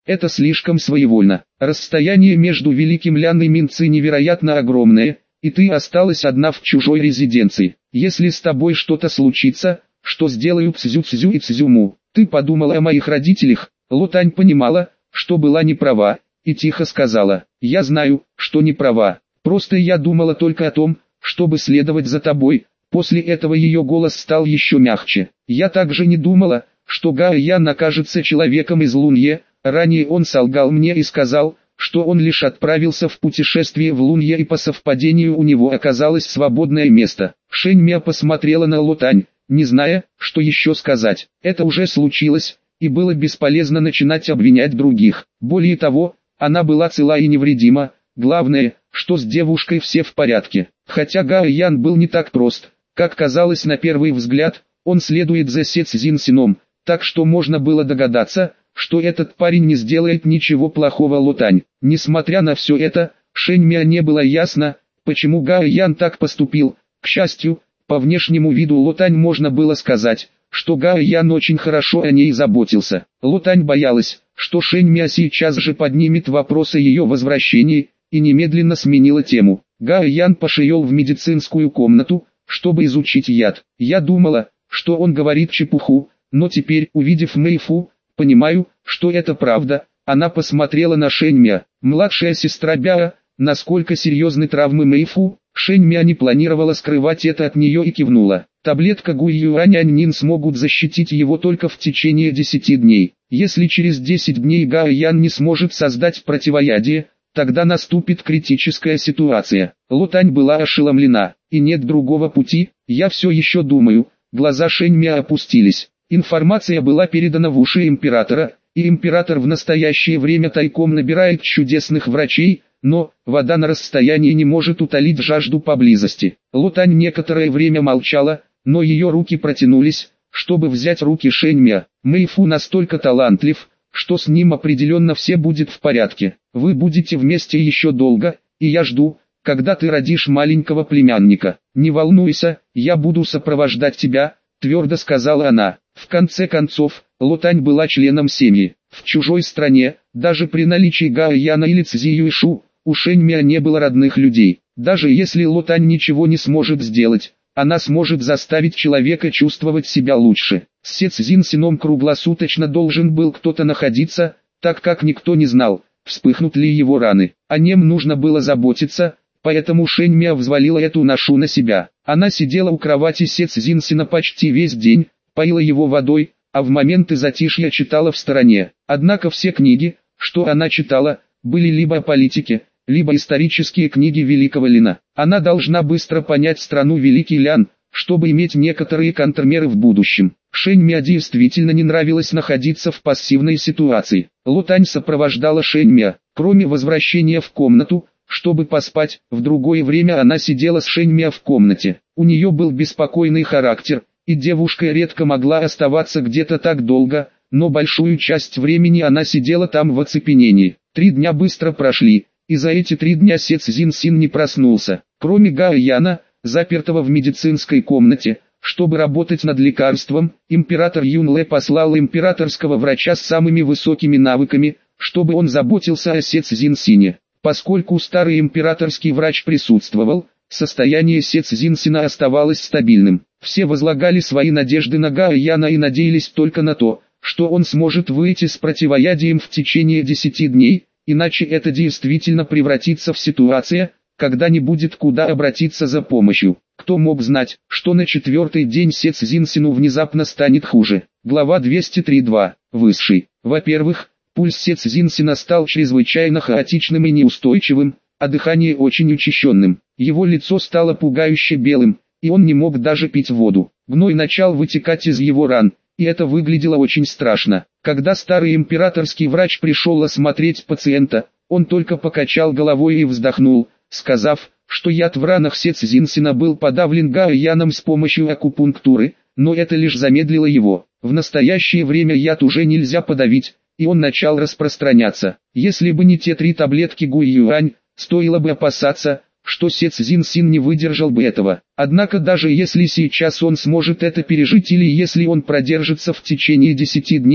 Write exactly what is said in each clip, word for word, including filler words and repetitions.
Это слишком своевольно. Расстояние между Великим Лян и Минци невероятно огромное, и ты осталась одна в чужой резиденции. Если с тобой что-то случится, что сделаю Цзю-Цзю и Цзюму? Ты подумала о моих родителях?» Лотань понимала, что была не права, и тихо сказала: «Я знаю, что не права. Просто я думала только о том, чтобы следовать за тобой». После этого ее голос стал еще мягче. «Я также не думала, что Гао Ян окажется человеком из Лунье. Ранее он солгал мне и сказал, что он лишь отправился в путешествие в Лунье, и по совпадению у него оказалось свободное место». Шэнь Мя посмотрела на Лотань, не зная, что еще сказать. Это уже случилось, и было бесполезно начинать обвинять других. Более того, она была цела и невредима. Главное, что с девушкой все в порядке. Хотя Гао Ян был не так прост, как казалось на первый взгляд, он следует за Се Цзиньсином, так что можно было догадаться, что этот парень не сделает ничего плохого Лотань. Несмотря на все это, Шэнь Мя не было ясно, почему Гао Ян так поступил. К счастью, по внешнему виду Лотань можно было сказать, что Гао Ян очень хорошо о ней заботился. Лотань боялась, что Шэнь Мя сейчас же поднимет вопрос о ее возвращении, и немедленно сменила тему. Гао Ян пошел в медицинскую комнату, чтобы изучить яд. Я думала, что он говорит чепуху, но теперь, увидев Мэйфу, понимаю, что это правда. Она посмотрела на Шэнь Мя. Младшая сестра Бяо, насколько серьезны травмы Мэйфу? Шэнь Мя не планировала скрывать это от нее и кивнула. Таблетка Гуйюань-Аньнин смогут защитить его только в течение десяти дней. Если через десять дней Гао Ян не сможет создать противоядие, тогда наступит критическая ситуация. Лотань была ошеломлена, и нет другого пути. Я все еще думаю. Глаза Шэнь Мя опустились. Информация была передана в уши императора, и император в настоящее время тайком набирает чудесных врачей, но вода на расстоянии не может утолить жажду поблизости. Лотань некоторое время молчала, но ее руки протянулись, чтобы взять руки Шэнь Мя. Мэйфу настолько талантлив, что с ним определенно все будет в порядке. Вы будете вместе еще долго, и я жду, когда ты родишь маленького племянника. Не волнуйся, я буду сопровождать тебя, твердо сказала она. В конце концов, Лотань была членом семьи. В чужой стране, даже при наличии Гао Яна или Цзи Юйшу, у Шэнь Мя не было родных людей. Даже если Лотань ничего не сможет сделать, она сможет заставить человека чувствовать себя лучше. С Се Цзиньсином круглосуточно должен был кто-то находиться, так как никто не знал, вспыхнут ли его раны. О нем нужно было заботиться, поэтому Шэнь Мя взвалила эту ношу на себя. Она сидела у кровати Се Цзиньсина почти весь день, поила его водой, а в моменты затишья читала в стороне. Однако все книги, что она читала, были либо о политике, либо исторические книги Великого Лина. Она должна быстро понять страну Великий Лян, чтобы иметь некоторые контрмеры в будущем. Шэнь Мя действительно не нравилось находиться в пассивной ситуации. Лотань сопровождала Шэнь Мя. Кроме возвращения в комнату, чтобы поспать, в другое время она сидела с Шэнь Мя в комнате. У нее был беспокойный характер, и девушка редко могла оставаться где-то так долго, но большую часть времени она сидела там в оцепенении. Три дня быстро прошли, и за эти три дня Се Цзиньсин не проснулся. Кроме Гао Яна, запертого в медицинской комнате, чтобы работать над лекарством, император Юнле послал императорского врача с самыми высокими навыками, чтобы он заботился о Се Цзиньсине. Поскольку старый императорский врач присутствовал, состояние Се Цзиньсина оставалось стабильным. Все возлагали свои надежды на Гао Яна и надеялись только на то, что он сможет выйти с противоядием в течение десяти дней, иначе это действительно превратится в ситуацию, когда не будет куда обратиться за помощью. Кто мог знать, что на четвертый день Се Цзиньсину внезапно станет хуже. Глава двести тридцать два. Высший. Во-первых, пульс Се Цзиньсина стал чрезвычайно хаотичным и неустойчивым, а дыхание очень учащенным. Его лицо стало пугающе белым, и он не мог даже пить воду. Гной начал вытекать из его ран, и это выглядело очень страшно. Когда старый императорский врач пришел осмотреть пациента, он только покачал головой и вздохнул, сказав, что яд в ранах Се Цзиньсина был подавлен Гао Яном с помощью акупунктуры, но это лишь замедлило его. В настоящее время яд уже нельзя подавить, и он начал распространяться. Если бы не те три таблетки Гуйюань, стоило бы опасаться, что Се Цзиньсин не выдержал бы этого. Однако даже если сейчас он сможет это пережить или если он продержится в течение десяти дней,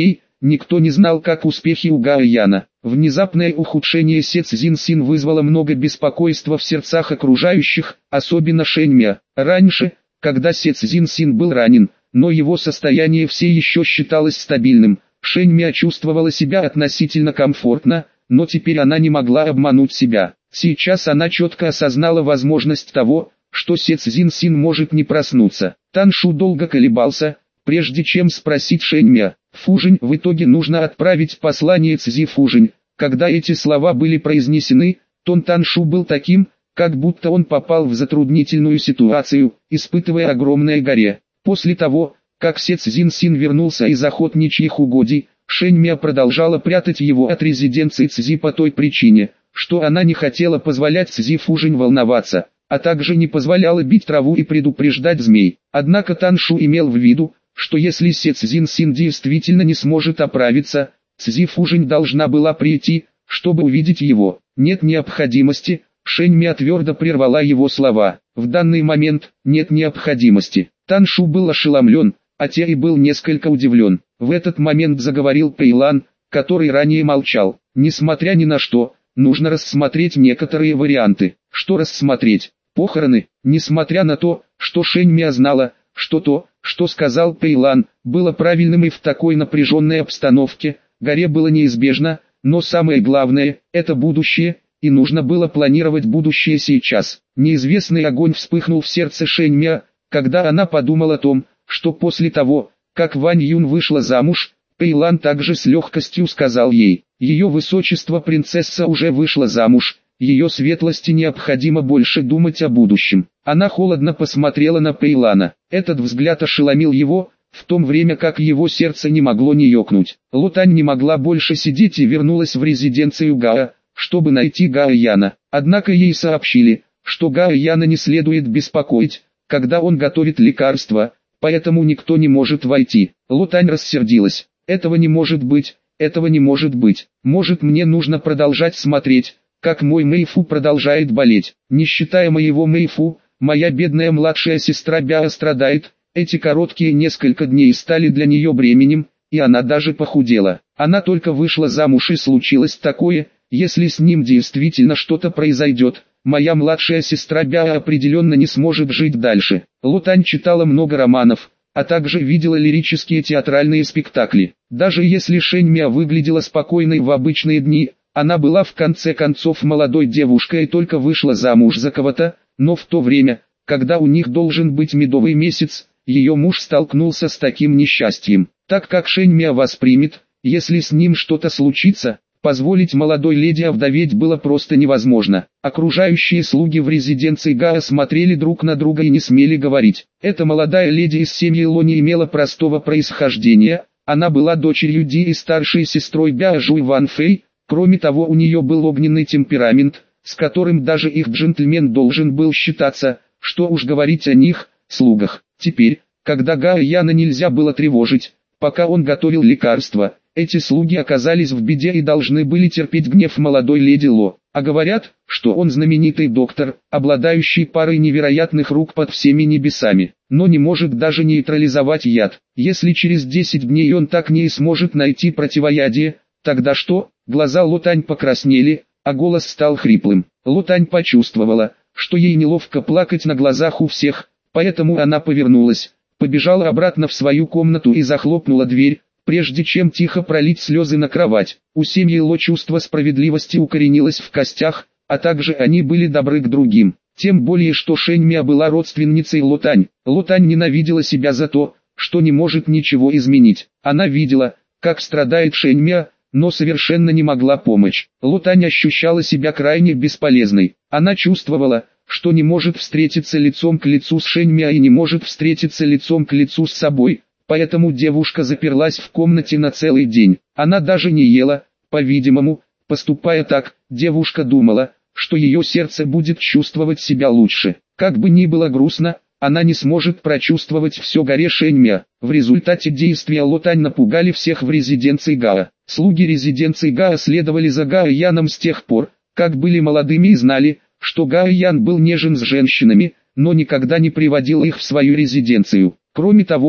Никто не знал, как успехи у Гао Яна. Внезапное ухудшение Се Цзиньсин вызвало много беспокойства в сердцах окружающих, особенно Шэньмя. Раньше, когда Се Цзиньсин был ранен, но его состояние все еще считалось стабильным, Шэньмя чувствовала себя относительно комфортно, но теперь она не могла обмануть себя. Сейчас она четко осознала возможность того, что Се Цзиньсин может не проснуться. Тан Шу долго колебался, прежде чем спросить Шэньмя. «Фужинь, в итоге нужно отправить послание Цзи Фужинь». Когда эти слова были произнесены, тон Тан Шу был таким, как будто он попал в затруднительную ситуацию, испытывая огромное горе. После того, как Се Цзиньсин вернулся из охотничьих угодий, Шэньмя продолжала прятать его от резиденции Цзи по той причине, что она не хотела позволять Цзи Фужинь волноваться, а также не позволяла бить траву и предупреждать змей. Однако Тан Шу имел в виду, что если Се Цзиньсин действительно не сможет оправиться, Цзи Фужинь должна была прийти, чтобы увидеть его. Нет необходимости, Шэньмя твердо прервала его слова. В данный момент нет необходимости. Тан Шу был ошеломлен, а Те и был несколько удивлен. В этот момент заговорил Пэйлан, который ранее молчал. Несмотря ни на что, нужно рассмотреть некоторые варианты. Что рассмотреть? Похороны. Несмотря на то, что Шэньмя знала, что то, что сказал Пэйлан, было правильным и в такой напряженной обстановке, горе было неизбежно, но самое главное – это будущее, и нужно было планировать будущее сейчас. Неизвестный огонь вспыхнул в сердце Шэньмя, когда она подумала о том, что после того, как Вань Юн вышла замуж, Пэйлан также с легкостью сказал ей: «Ее высочество принцесса уже вышла замуж, ее светлости необходимо больше думать о будущем». Она холодно посмотрела на Пэйлана. Этот взгляд ошеломил его, в то время как его сердце не могло не ёкнуть. Лотань не могла больше сидеть и вернулась в резиденцию Гао, чтобы найти Гао Яна. Однако ей сообщили, что Гао Яна не следует беспокоить, когда он готовит лекарства, поэтому никто не может войти. Лотань рассердилась. «Этого не может быть, этого не может быть. Может, мне нужно продолжать смотреть, как мой Мэйфу продолжает болеть. Не считая моего Мэйфу, моя бедная младшая сестра Бяо страдает». Эти короткие несколько дней стали для нее бременем, и она даже похудела. Она только вышла замуж, и случилось такое. Если с ним действительно что-то произойдет, моя младшая сестра Бяо определенно не сможет жить дальше. Лотань читала много романов, а также видела лирические театральные спектакли. Даже если Шэньмя выглядела спокойной в обычные дни, она была в конце концов молодой девушкой и только вышла замуж за кого-то, но в то время, когда у них должен быть медовый месяц, ее муж столкнулся с таким несчастьем. Так как Шэньмя воспримет, если с ним что-то случится, позволить молодой леди овдоветь было просто невозможно. Окружающие слуги в резиденции Гао смотрели друг на друга и не смели говорить. Эта молодая леди из семьи Ло не имела простого происхождения, она была дочерью Ди и старшей сестрой Бяо Жуй Ван Фэй. Кроме того, у нее был огненный темперамент, с которым даже их джентльмен должен был считаться, что уж говорить о них, слугах. Теперь, когда Гао Яна нельзя было тревожить, пока он готовил лекарства, эти слуги оказались в беде и должны были терпеть гнев молодой леди Ло. А говорят, что он знаменитый доктор, обладающий парой невероятных рук под всеми небесами, но не может даже нейтрализовать яд. Если через десять дней он так не и сможет найти противоядие, тогда что? Глаза Лотань покраснели, а голос стал хриплым. Лотань почувствовала, что ей неловко плакать на глазах у всех, поэтому она повернулась, побежала обратно в свою комнату и захлопнула дверь, прежде чем тихо пролить слезы на кровать. У семьи Ло чувство справедливости укоренилось в костях, а также они были добры к другим. Тем более, что Шэньмя была родственницей Лотань. Лотань ненавидела себя за то, что не может ничего изменить. Она видела, как страдает Шэньмя, но совершенно не могла помочь. Лотань ощущала себя крайне бесполезной. Она чувствовала, что не может встретиться лицом к лицу с Шэньмя и не может встретиться лицом к лицу с собой, поэтому девушка заперлась в комнате на целый день. Она даже не ела, по-видимому. Поступая так, девушка думала, что ее сердце будет чувствовать себя лучше. Как бы ни было грустно, она не сможет прочувствовать все горе Шэньмя. В результате действия Лотань напугали всех в резиденции Гао. Слуги резиденции Гао следовали за Гао Яном с тех пор, как были молодыми и знали, что Гао Ян был нежен с женщинами, но никогда не приводил их в свою резиденцию. Кроме того,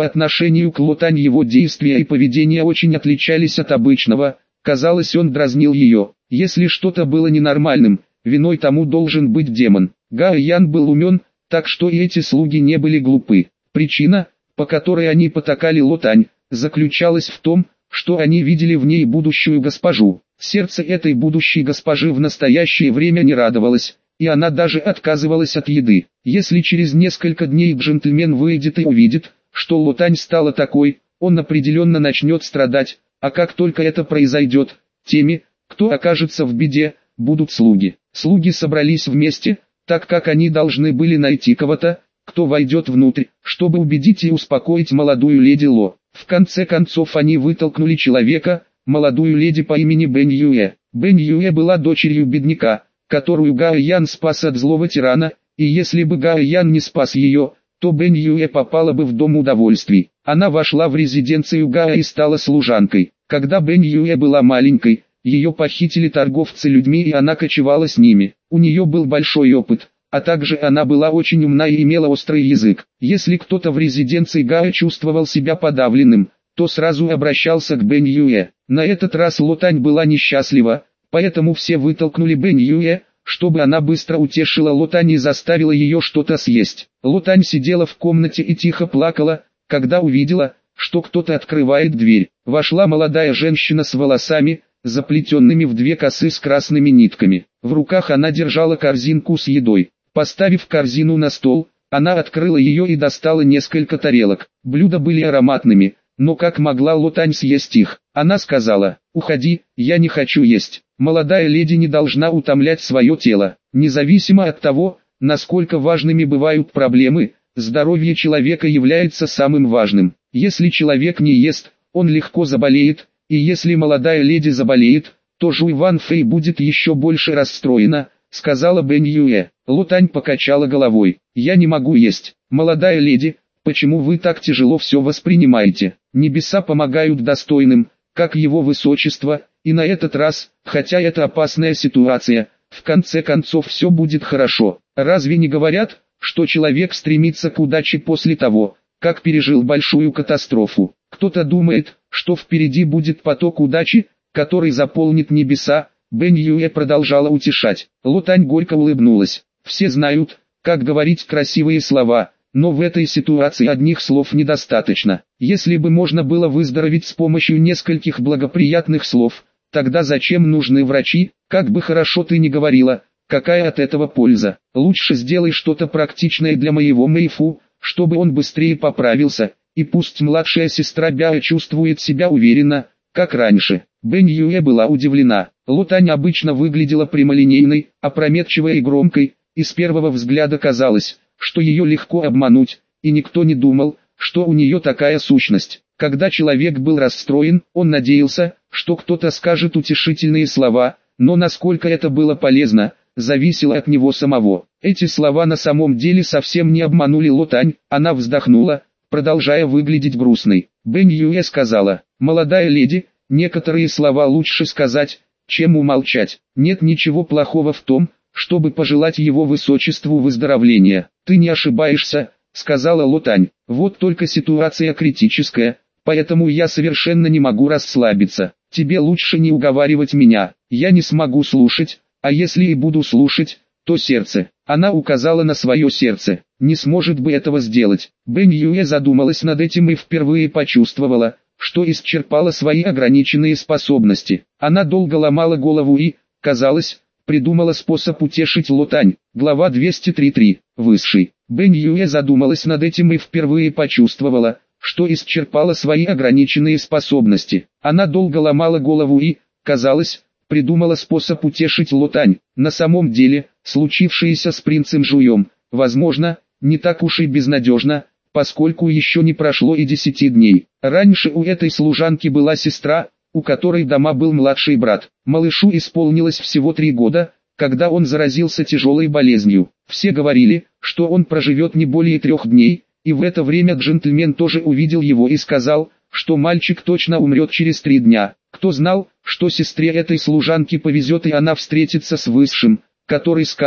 По отношению к Лотань его действия и поведение очень отличались от обычного, казалось, он дразнил ее. Если что-то было ненормальным, виной тому должен быть демон. Гао Ян был умен, так что и эти слуги не были глупы. Причина, по которой они потакали Лотань, заключалась в том, что они видели в ней будущую госпожу. Сердце этой будущей госпожи в настоящее время не радовалось, и она даже отказывалась от еды. Если через несколько дней джентльмен выйдет и увидит, что Лотань стала такой, он определенно начнет страдать, а как только это произойдет, теми, кто окажется в беде, будут слуги. Слуги собрались вместе, так как они должны были найти кого-то, кто войдет внутрь, чтобы убедить и успокоить молодую леди Ло. В конце концов они вытолкнули человека, молодую леди по имени Бэнь Юэ. Бэнь Юэ была дочерью бедняка, которую Гао Ян спас от злого тирана, и если бы Гао Ян не спас ее, то Бэнь Юэ попала бы в дом удовольствий. Она вошла в резиденцию Гао и стала служанкой. Когда Бэнь Юэ была маленькой, ее похитили торговцы людьми и она кочевала с ними. У нее был большой опыт, а также она была очень умна и имела острый язык. Если кто-то в резиденции Гао чувствовал себя подавленным, то сразу обращался к Бэнь Юэ. На этот раз Лотань была несчастлива, поэтому все вытолкнули Бэнь Юэ, чтобы она быстро утешила Лотань и заставила ее что-то съесть. Лотань сидела в комнате и тихо плакала, когда увидела, что кто-то открывает дверь. Вошла молодая женщина с волосами, заплетенными в две косы с красными нитками. В руках она держала корзинку с едой. Поставив корзину на стол, она открыла ее и достала несколько тарелок. Блюда были ароматными, но как могла Лотань съесть их? Она сказала: «Уходи, я не хочу есть». Молодая леди не должна утомлять свое тело. Независимо от того, насколько важными бывают проблемы, здоровье человека является самым важным. Если человек не ест, он легко заболеет, и если молодая леди заболеет, то Жуй Ван Фэй будет еще больше расстроена, сказала Бэнь Юэ. Лотань покачала головой. «Я не могу есть. Молодая леди, почему вы так тяжело все воспринимаете? Небеса помогают достойным, как его высочество, и на этот раз, хотя это опасная ситуация, в конце концов все будет хорошо. Разве не говорят, что человек стремится к удаче после того, как пережил большую катастрофу? Кто-то думает, что впереди будет поток удачи, который заполнит небеса». Бэнь Юэ продолжала утешать. Лотань горько улыбнулась. Все знают, как говорить красивые слова, но в этой ситуации одних слов недостаточно. Если бы можно было выздороветь с помощью нескольких благоприятных слов, тогда зачем нужны врачи? Как бы хорошо ты ни говорила, какая от этого польза? Лучше сделай что-то практичное для моего Мэйфу, чтобы он быстрее поправился, и пусть младшая сестра Бяо чувствует себя уверенно, как раньше. Бэнь Юэ была удивлена. Лотань обычно выглядела прямолинейной, опрометчивой и громкой, и с первого взгляда казалось, что ее легко обмануть, и никто не думал, что у нее такая сущность. Когда человек был расстроен, он надеялся, что кто-то скажет утешительные слова, но насколько это было полезно, зависело от него самого. Эти слова на самом деле совсем не обманули Лотань, она вздохнула, продолжая выглядеть грустной. Бэнь Юэ сказала: «Молодая леди, некоторые слова лучше сказать, чем умолчать. Нет ничего плохого в том, чтобы пожелать его высочеству выздоровления. Ты не ошибаешься», — сказала Лотань. «Вот только ситуация критическая, поэтому я совершенно не могу расслабиться. Тебе лучше не уговаривать меня, я не смогу слушать, а если и буду слушать, то сердце». Она указала на свое сердце. «Не сможет бы этого сделать». Бэнь Юэ задумалась над этим и впервые почувствовала, что исчерпала свои ограниченные способности. Она долго ломала голову и, казалось, придумала способ утешить Лотань. Глава двести тридцать три. Высший. Бэнь Юэ задумалась над этим и впервые почувствовала, что исчерпала свои ограниченные способности. Она долго ломала голову и, казалось, придумала способ утешить Лотань. На самом деле, случившееся с принцем Жуем, возможно, не так уж и безнадежно, поскольку еще не прошло и десяти дней. Раньше у этой служанки была сестра, у которой дома был младший брат. Малышу исполнилось всего три года, когда он заразился тяжелой болезнью. Все говорили, что он проживет не более трех дней, и в это время джентльмен тоже увидел его и сказал, что мальчик точно умрет через три дня. Кто знал, что сестре этой служанки повезет и она встретится с Высшим, который скажет,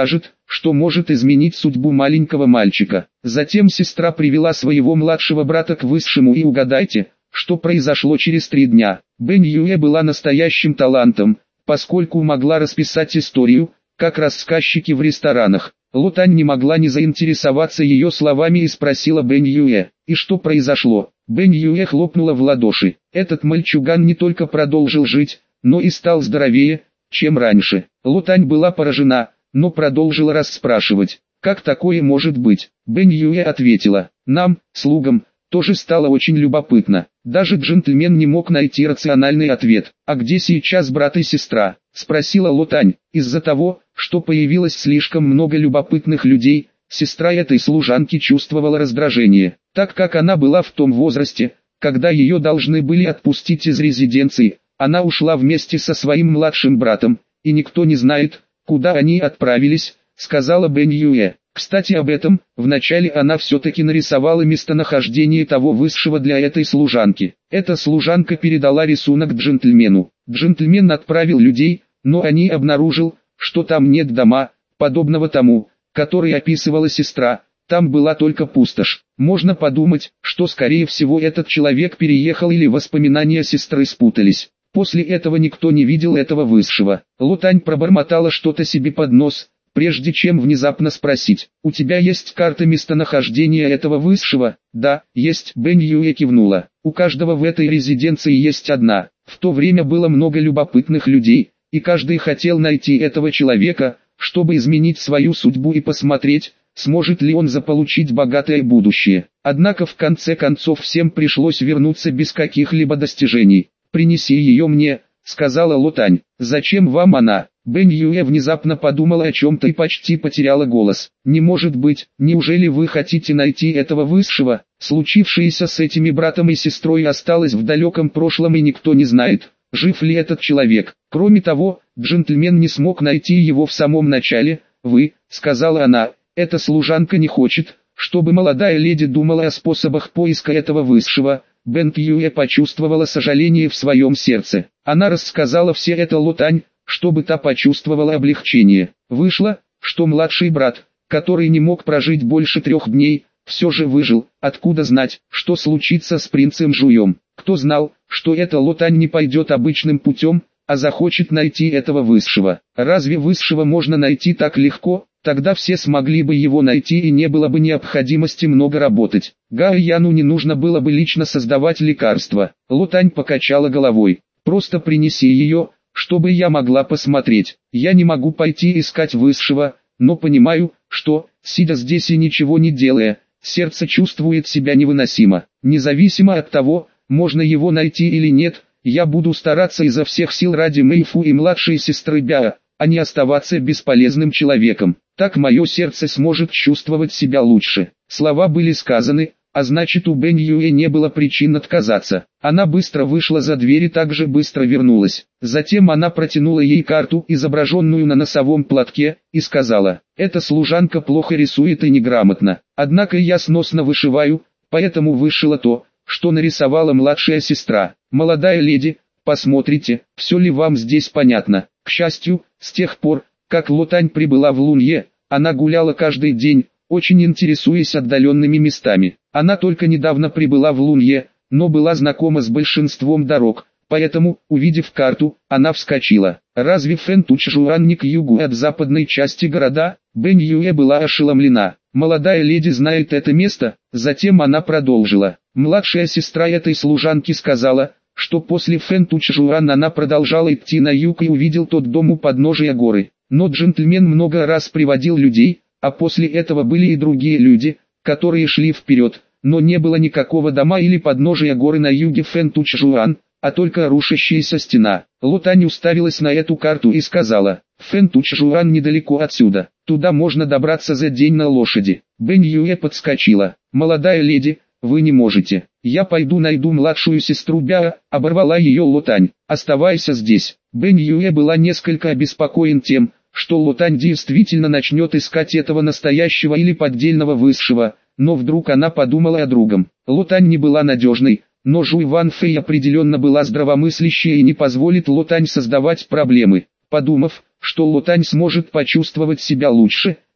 что может изменить судьбу маленького мальчика. Затем сестра привела своего младшего брата к высшему, и угадайте, что произошло через три дня. Бен Юэ была настоящим талантом, поскольку могла расписать историю, как рассказчики в ресторанах. Ло Тань не могла не заинтересоваться ее словами и спросила Бен Юэ: «И что произошло?» Бен Юэ хлопнула в ладоши. Этот мальчуган не только продолжил жить, но и стал здоровее, чем раньше. Ло Тань была поражена, но продолжила расспрашивать: «Как такое может быть?» Бен Юэ ответила: «Нам, слугам, тоже стало очень любопытно». Даже джентльмен не мог найти рациональный ответ. «А где сейчас брат и сестра?» — спросила Ло Тань. Из-за того, что появилось слишком много любопытных людей, сестра этой служанки чувствовала раздражение, так как она была в том возрасте, когда ее должны были отпустить из резиденции. Она ушла вместе со своим младшим братом, и никто не знает, куда они отправились, сказала Бен Юэ. Кстати, об этом, вначале она все-таки нарисовала местонахождение того высшего для этой служанки. Эта служанка передала рисунок джентльмену. Джентльмен отправил людей, но они обнаружил, что там нет дома, подобного тому, который описывала сестра. Там была только пустошь. Можно подумать, что скорее всего этот человек переехал или воспоминания сестры спутались. После этого никто не видел этого высшего. Ло Тань пробормотала что-то себе под нос, прежде чем внезапно спросить: «У тебя есть карта местонахождения этого высшего?» «Да, есть», Бен Юэ кивнула. «У каждого в этой резиденции есть одна». В то время было много любопытных людей, и каждый хотел найти этого человека, чтобы изменить свою судьбу и посмотреть, сможет ли он заполучить богатое будущее. Однако в конце концов всем пришлось вернуться без каких-либо достижений. «Принеси ее мне», — сказала Ло Тань. «Зачем вам она?» Бен Юэ внезапно подумала о чем-то и почти потеряла голос. «Не может быть, неужели вы хотите найти этого высшего?» Случившееся с этими братом и сестрой осталось в далеком прошлом, и никто не знает, жив ли этот человек. Кроме того, джентльмен не смог найти его в самом начале. «Вы», — сказала она, — «эта служанка не хочет, чтобы молодая леди думала о способах поиска этого высшего». Бен Юэ почувствовала сожаление в своем сердце. Она рассказала все это Ло Тань, чтобы та почувствовала облегчение. Вышло, что младший брат, который не мог прожить больше трех дней, все же выжил. Откуда знать, что случится с принцем Жуем? Кто знал, что эта Ло Тань не пойдет обычным путем, а захочет найти этого высшего? Разве высшего можно найти так легко? Тогда все смогли бы его найти, и не было бы необходимости много работать. Гао Яну не нужно было бы лично создавать лекарства. Ло Тань покачала головой. «Просто принеси ее, чтобы я могла посмотреть. Я не могу пойти искать высшего, но понимаю, что, сидя здесь и ничего не делая, сердце чувствует себя невыносимо. Независимо от того, можно его найти или нет, я буду стараться изо всех сил ради Мэйфу и младшей сестры Бяо, а не оставаться бесполезным человеком. Так мое сердце сможет чувствовать себя лучше». Слова были сказаны, а значит, у Бен Юэ не было причин отказаться. Она быстро вышла за дверь и также быстро вернулась. Затем она протянула ей карту, изображенную на носовом платке, и сказала: «Эта служанка плохо рисует и неграмотно. Однако я сносно вышиваю, поэтому вышила то, что нарисовала младшая сестра. Молодая леди, посмотрите, все ли вам здесь понятно». К счастью, с тех пор, как Ло Тань прибыла в Лунье, она гуляла каждый день, очень интересуясь отдаленными местами. Она только недавно прибыла в Лунье, но была знакома с большинством дорог, поэтому, увидев карту, она вскочила. «Разве Фэнтучжуан не к югу от западной части города?» Бен Юэ была ошеломлена. «Молодая леди знает это место?» Затем она продолжила. Младшая сестра этой служанки сказала, что после Фэнтучжуан она продолжала идти на юг и увидел тот дом у подножия горы. Но джентльмен много раз приводил людей, а после этого были и другие люди, которые шли вперед, но не было никакого дома или подножия горы на юге Фэнтучжуан, а только рушащаяся стена. Ло Тань уставилась на эту карту и сказала: «Фэнтучжуан недалеко отсюда, туда можно добраться за день на лошади». Бен Юэ подскочила. «Молодая леди, вы не можете. Я пойду найду младшую сестру Бяо», — оборвала ее Ло Тань. «Оставайся здесь». Бен Юэ была несколько обеспокоен тем, что Ло Тань действительно начнет искать этого настоящего или поддельного высшего, но вдруг она подумала о другом. Ло Тань не была надежной, но Жуй Ван Фэй определенно была здравомыслящей и не позволит Ло Тань создавать проблемы. Подумав, что Ло Тань сможет почувствовать себя лучше,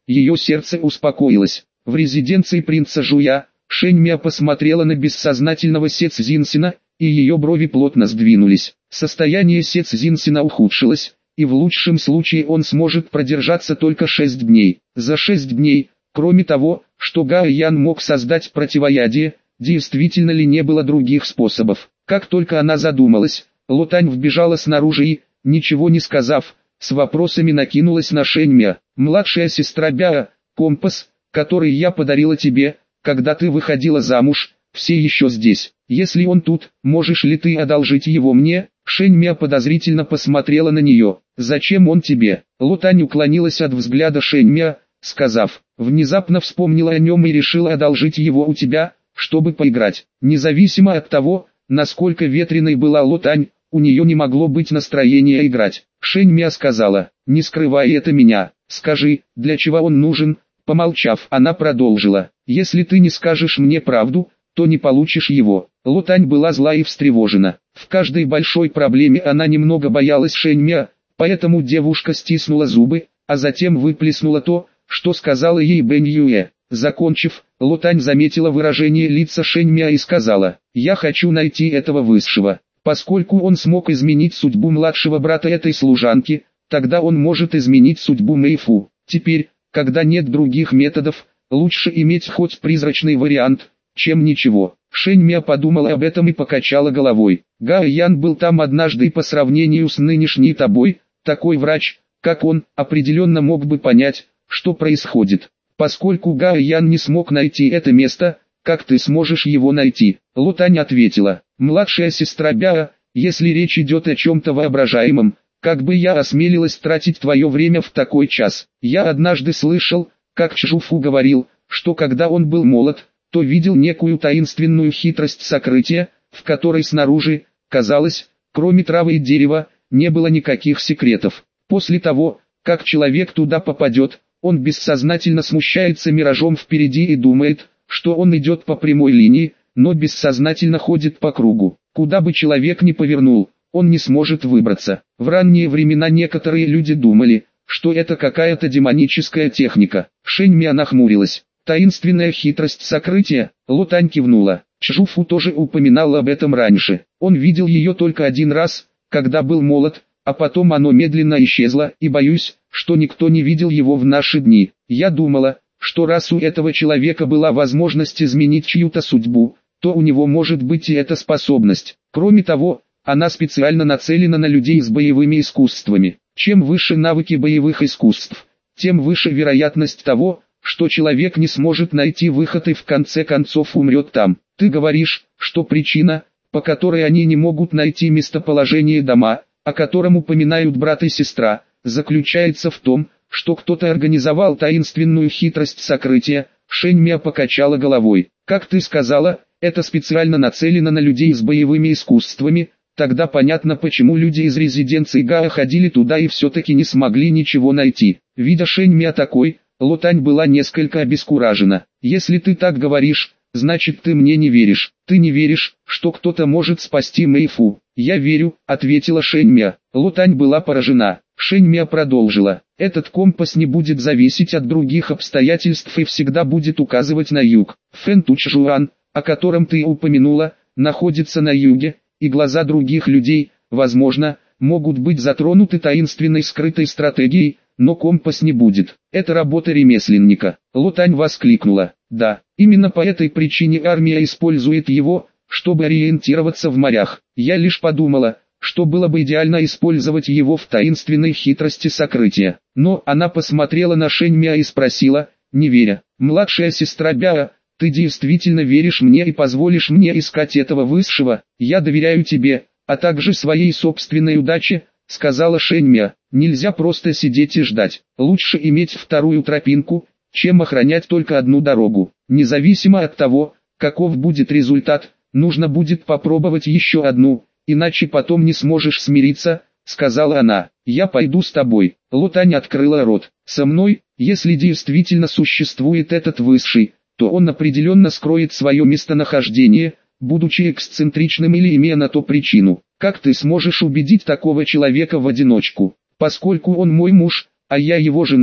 ее сердце успокоилось. В резиденции принца Жуя, Шэньмя посмотрела на бессознательного Се Цзиньсина, и ее брови плотно сдвинулись. Состояние Се Цзиньсина ухудшилось, и в лучшем случае он сможет продержаться только шесть дней. За шесть дней, кроме того, что Гао Ян мог создать противоядие, действительно ли не было других способов. Как только она задумалась, Ло Тань вбежала снаружи и, ничего не сказав, с вопросами накинулась на Шэньмя. «Младшая сестра Бяо, компас, который я подарила тебе, когда ты выходила замуж, все еще здесь. Если он тут, можешь ли ты одолжить его мне?» Шэньмя подозрительно посмотрела на нее. «Зачем он тебе?» Ло Тань уклонилась от взгляда Шэньмя, сказав, «Внезапно вспомнила о нем и решила одолжить его у тебя, чтобы поиграть». Независимо от того, насколько ветреной была Ло Тань, у нее не могло быть настроения играть. Шэньмя сказала, «Не скрывай это меня, скажи, для чего он нужен?» Помолчав, она продолжила, «Если ты не скажешь мне правду, то не получишь его». Ло Тань была зла и встревожена. В каждой большой проблеме она немного боялась Шэньмя, поэтому девушка стиснула зубы, а затем выплеснула то, что сказала ей Бэнь Юэ. Закончив, Ло Тань заметила выражение лица Шэньмя и сказала, «Я хочу найти этого высшего. Поскольку он смог изменить судьбу младшего брата этой служанки, тогда он может изменить судьбу Мэйфу. Теперь, когда нет других методов, лучше иметь хоть призрачный вариант, чем ничего». Шэньмя подумала об этом и покачала головой. «Гао Ян был там однажды и по сравнению с нынешней тобой, такой врач, как он, определенно мог бы понять, что происходит. Поскольку Гао Ян не смог найти это место, как ты сможешь его найти?» Ло Тань ответила, «Младшая сестра Бяо, если речь идет о чем-то воображаемом, как бы я осмелилась тратить твое время в такой час? Я однажды слышал, как Чжуфу говорил, что когда он был молод, то видел некую таинственную хитрость сокрытия, в которой снаружи, казалось, кроме травы и дерева, не было никаких секретов. После того, как человек туда попадет, он бессознательно смущается миражом впереди и думает, что он идет по прямой линии, но бессознательно ходит по кругу. Куда бы человек ни повернул, он не сможет выбраться. В ранние времена некоторые люди думали, что это какая-то демоническая техника. Шэньмя нахмурилась. Таинственная хитрость сокрытия, Ло Тань кивнула. Чжуфу тоже упоминал об этом раньше. Он видел ее только один раз, когда был молод, а потом оно медленно исчезло, и боюсь, что никто не видел его в наши дни. Я думала, что раз у этого человека была возможность изменить чью-то судьбу, то у него может быть и эта способность. Кроме того, она специально нацелена на людей с боевыми искусствами. Чем выше навыки боевых искусств, тем выше вероятность того, что человек не сможет найти выход и в конце концов умрет там. Ты говоришь, что причина, по которой они не могут найти местоположение дома, о котором упоминают брат и сестра, заключается в том, что кто-то организовал таинственную хитрость сокрытия. Шэньмя покачала головой. Как ты сказала, это специально нацелено на людей с боевыми искусствами, тогда понятно, почему люди из резиденции Гао ходили туда и все-таки не смогли ничего найти. Видя Шэньмя такой, Ло Тань была несколько обескуражена. «Если ты так говоришь, значит ты мне не веришь. Ты не веришь, что кто-то может спасти Мэйфу?» «Я верю», — ответила Шэньмя. Ло Тань была поражена. Шэньмя продолжила. «Этот компас не будет зависеть от других обстоятельств и всегда будет указывать на юг. Фэн Тучжуан, о котором ты упомянула, находится на юге, и глаза других людей, возможно, могут быть затронуты таинственной скрытой стратегией, но компас не будет. Это работа ремесленника». Ло Тань воскликнула. «Да, именно по этой причине армия использует его, чтобы ориентироваться в морях. Я лишь подумала, что было бы идеально использовать его в таинственной хитрости сокрытия». Но она посмотрела на Шэньмя и спросила, не веря, «Младшая сестра Бяо, ты действительно веришь мне и позволишь мне искать этого высшего? Я доверяю тебе, а также своей собственной удаче», — сказала Шэньмя. «Нельзя просто сидеть и ждать. Лучше иметь вторую тропинку, чем охранять только одну дорогу. Независимо от того, каков будет результат, нужно будет попробовать еще одну, иначе потом не сможешь смириться», — сказала она. «Я пойду с тобой». Ло Тань открыла рот. «Со мной, если действительно существует этот высший, то он определенно скроет свое местонахождение, будучи эксцентричным или имея на то причину. Как ты сможешь убедить такого человека в одиночку? Поскольку он мой муж, а я его жена,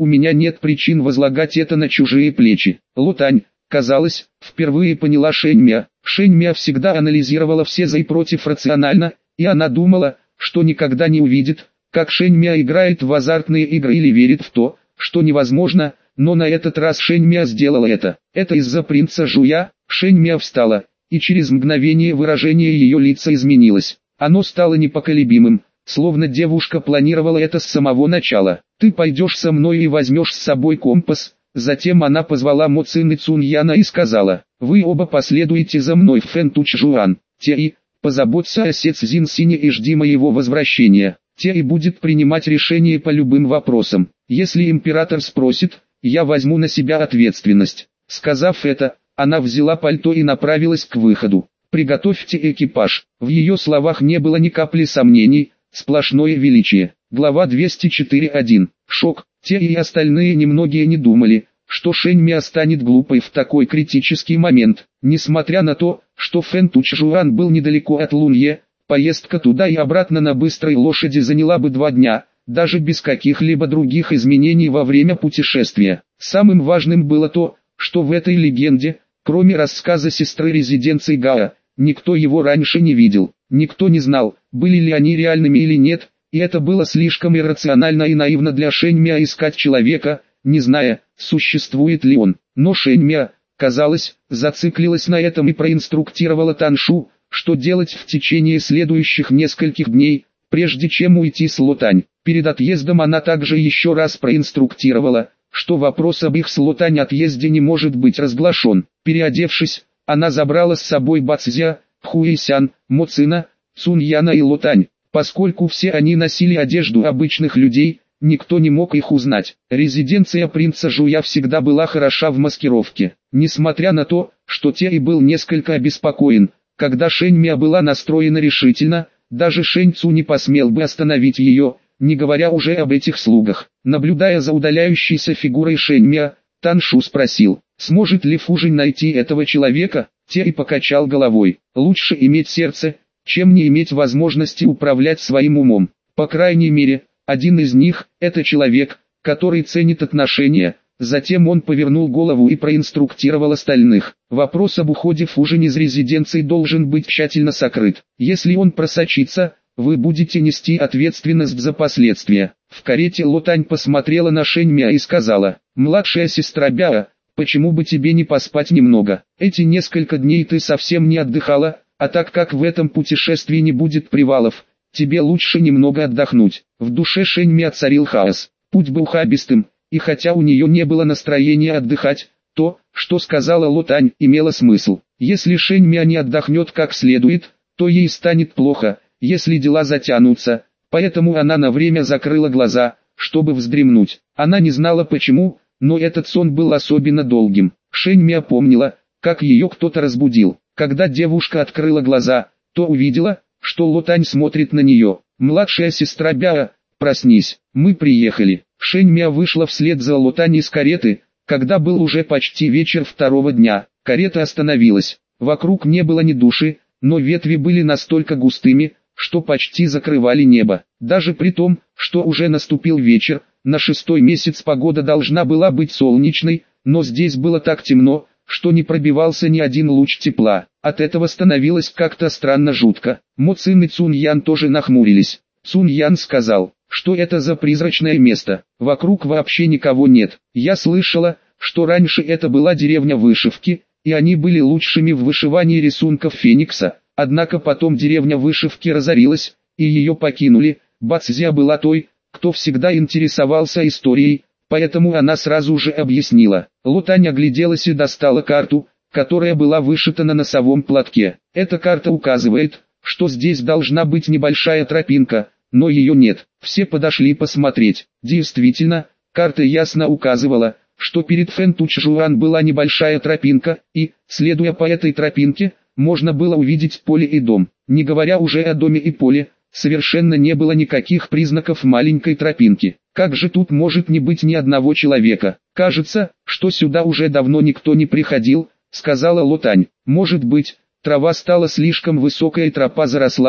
у меня нет причин возлагать это на чужие плечи. Лотань, казалось, впервые поняла Шэньмя. Шэньмя всегда анализировала все за и против рационально, и она думала, что никогда не увидит, как Шэньмя играет в азартные игры или верит в то, что невозможно, но на этот раз Шэньмя сделала это. Это из-за принца Жуя. Шэньмя встала, и через мгновение выражение ее лица изменилось. Оно стало непоколебимым, словно девушка планировала это с самого начала. «Ты пойдешь со мной и возьмешь с собой компас». Затем она позвала Мо Цин и Цуньяна и сказала: «Вы оба последуете за мной в Фэнтучжуан. Теи, позаботься о Се Цзиньсине и жди моего возвращения. Теи будет принимать решение по любым вопросам. Если император спросит, я возьму на себя ответственность». Сказав это, она взяла пальто и направилась к выходу. «Приготовьте экипаж». В ее словах не было ни капли сомнений, сплошное величие. Глава двести четыре точка один. Шок. Те и остальные немногие не думали, что Шэньмя станет глупой в такой критический момент. Несмотря на то, что Фэнтучжуан был недалеко от Лунье, поездка туда и обратно на быстрой лошади заняла бы два дня, даже без каких-либо других изменений во время путешествия. Самым важным было то, что в этой легенде, кроме рассказа сестры резиденции Гао, никто его раньше не видел. Никто не знал, были ли они реальными или нет, и это было слишком иррационально и наивно для Шэньмя искать человека, не зная, существует ли он. Но Шэньмя, казалось, зациклилась на этом и проинструктировала Таншу, что делать в течение следующих нескольких дней, прежде чем уйти с Лотань. Перед отъездом она также еще раз проинструктировала, что вопрос об их с Лотань отъезде не может быть разглашен. Переодевшись, она забрала с собой Бацзя, Хуэйсян, Мо Цина, Цуньяна и Лотань. Поскольку все они носили одежду обычных людей, никто не мог их узнать. Резиденция принца Жуя всегда была хороша в маскировке. Несмотря на то, что Те и был несколько обеспокоен, когда Шэньмя была настроена решительно, даже Шэнь Цу не посмел бы остановить ее, не говоря уже об этих слугах. Наблюдая за удаляющейся фигурой Шэньмя, Таншу спросил: «Сможет ли Фужинь найти этого человека?» Те и покачал головой. «Лучше иметь сердце, чем не иметь возможности управлять своим умом. По крайней мере, один из них – это человек, который ценит отношения». Затем он повернул голову и проинструктировал остальных. Вопрос об уходе Фужинь из резиденции должен быть тщательно сокрыт. Если он просочится, вы будете нести ответственность за последствия. В карете Лотань посмотрела на Шэньмя и сказала: «Младшая сестра Бяо, почему бы тебе не поспать немного? Эти несколько дней ты совсем не отдыхала. А так как в этом путешествии не будет привалов, тебе лучше немного отдохнуть». В душе Шэньмя царил хаос. Путь был ухабистым, и хотя у нее не было настроения отдыхать, то, что сказала Лотань, имело смысл. Если Шэньмя не отдохнет как следует, то ей станет плохо, если дела затянутся. Поэтому она на время закрыла глаза, чтобы вздремнуть. Она не знала почему, но этот сон был особенно долгим. Шэньмя помнила, как ее кто-то разбудил. Когда девушка открыла глаза, то увидела, что Лотань смотрит на нее. «Младшая сестра Бяо, проснись, мы приехали». Шэньмя вышла вслед за Лотань из кареты, когда был уже почти вечер второго дня. Карета остановилась. Вокруг не было ни души, но ветви были настолько густыми, что почти закрывали небо. Даже при том, что уже наступил вечер, на шестой месяц погода должна была быть солнечной, но здесь было так темно, что не пробивался ни один луч тепла. От этого становилось как-то странно жутко. Мо Цин и Цуньян тоже нахмурились. Цуньян сказал, что это за призрачное место, вокруг вообще никого нет. Я слышала, что раньше это была деревня вышивки, и они были лучшими в вышивании рисунков Феникса, однако потом деревня вышивки разорилась, и ее покинули. Бацзя была той, кто всегда интересовался историей, поэтому она сразу же объяснила. Лотань огляделась и достала карту, которая была вышита на носовом платке. Эта карта указывает, что здесь должна быть небольшая тропинка, но ее нет. Все подошли посмотреть. Действительно, карта ясно указывала, что перед Фэнтучжуан была небольшая тропинка, и, следуя по этой тропинке, можно было увидеть поле и дом. Не говоря уже о доме и поле, совершенно не было никаких признаков маленькой тропинки. Как же тут может не быть ни одного человека? Кажется, что сюда уже давно никто не приходил, сказала Лотань. Может быть, трава стала слишком высокой и тропа заросла,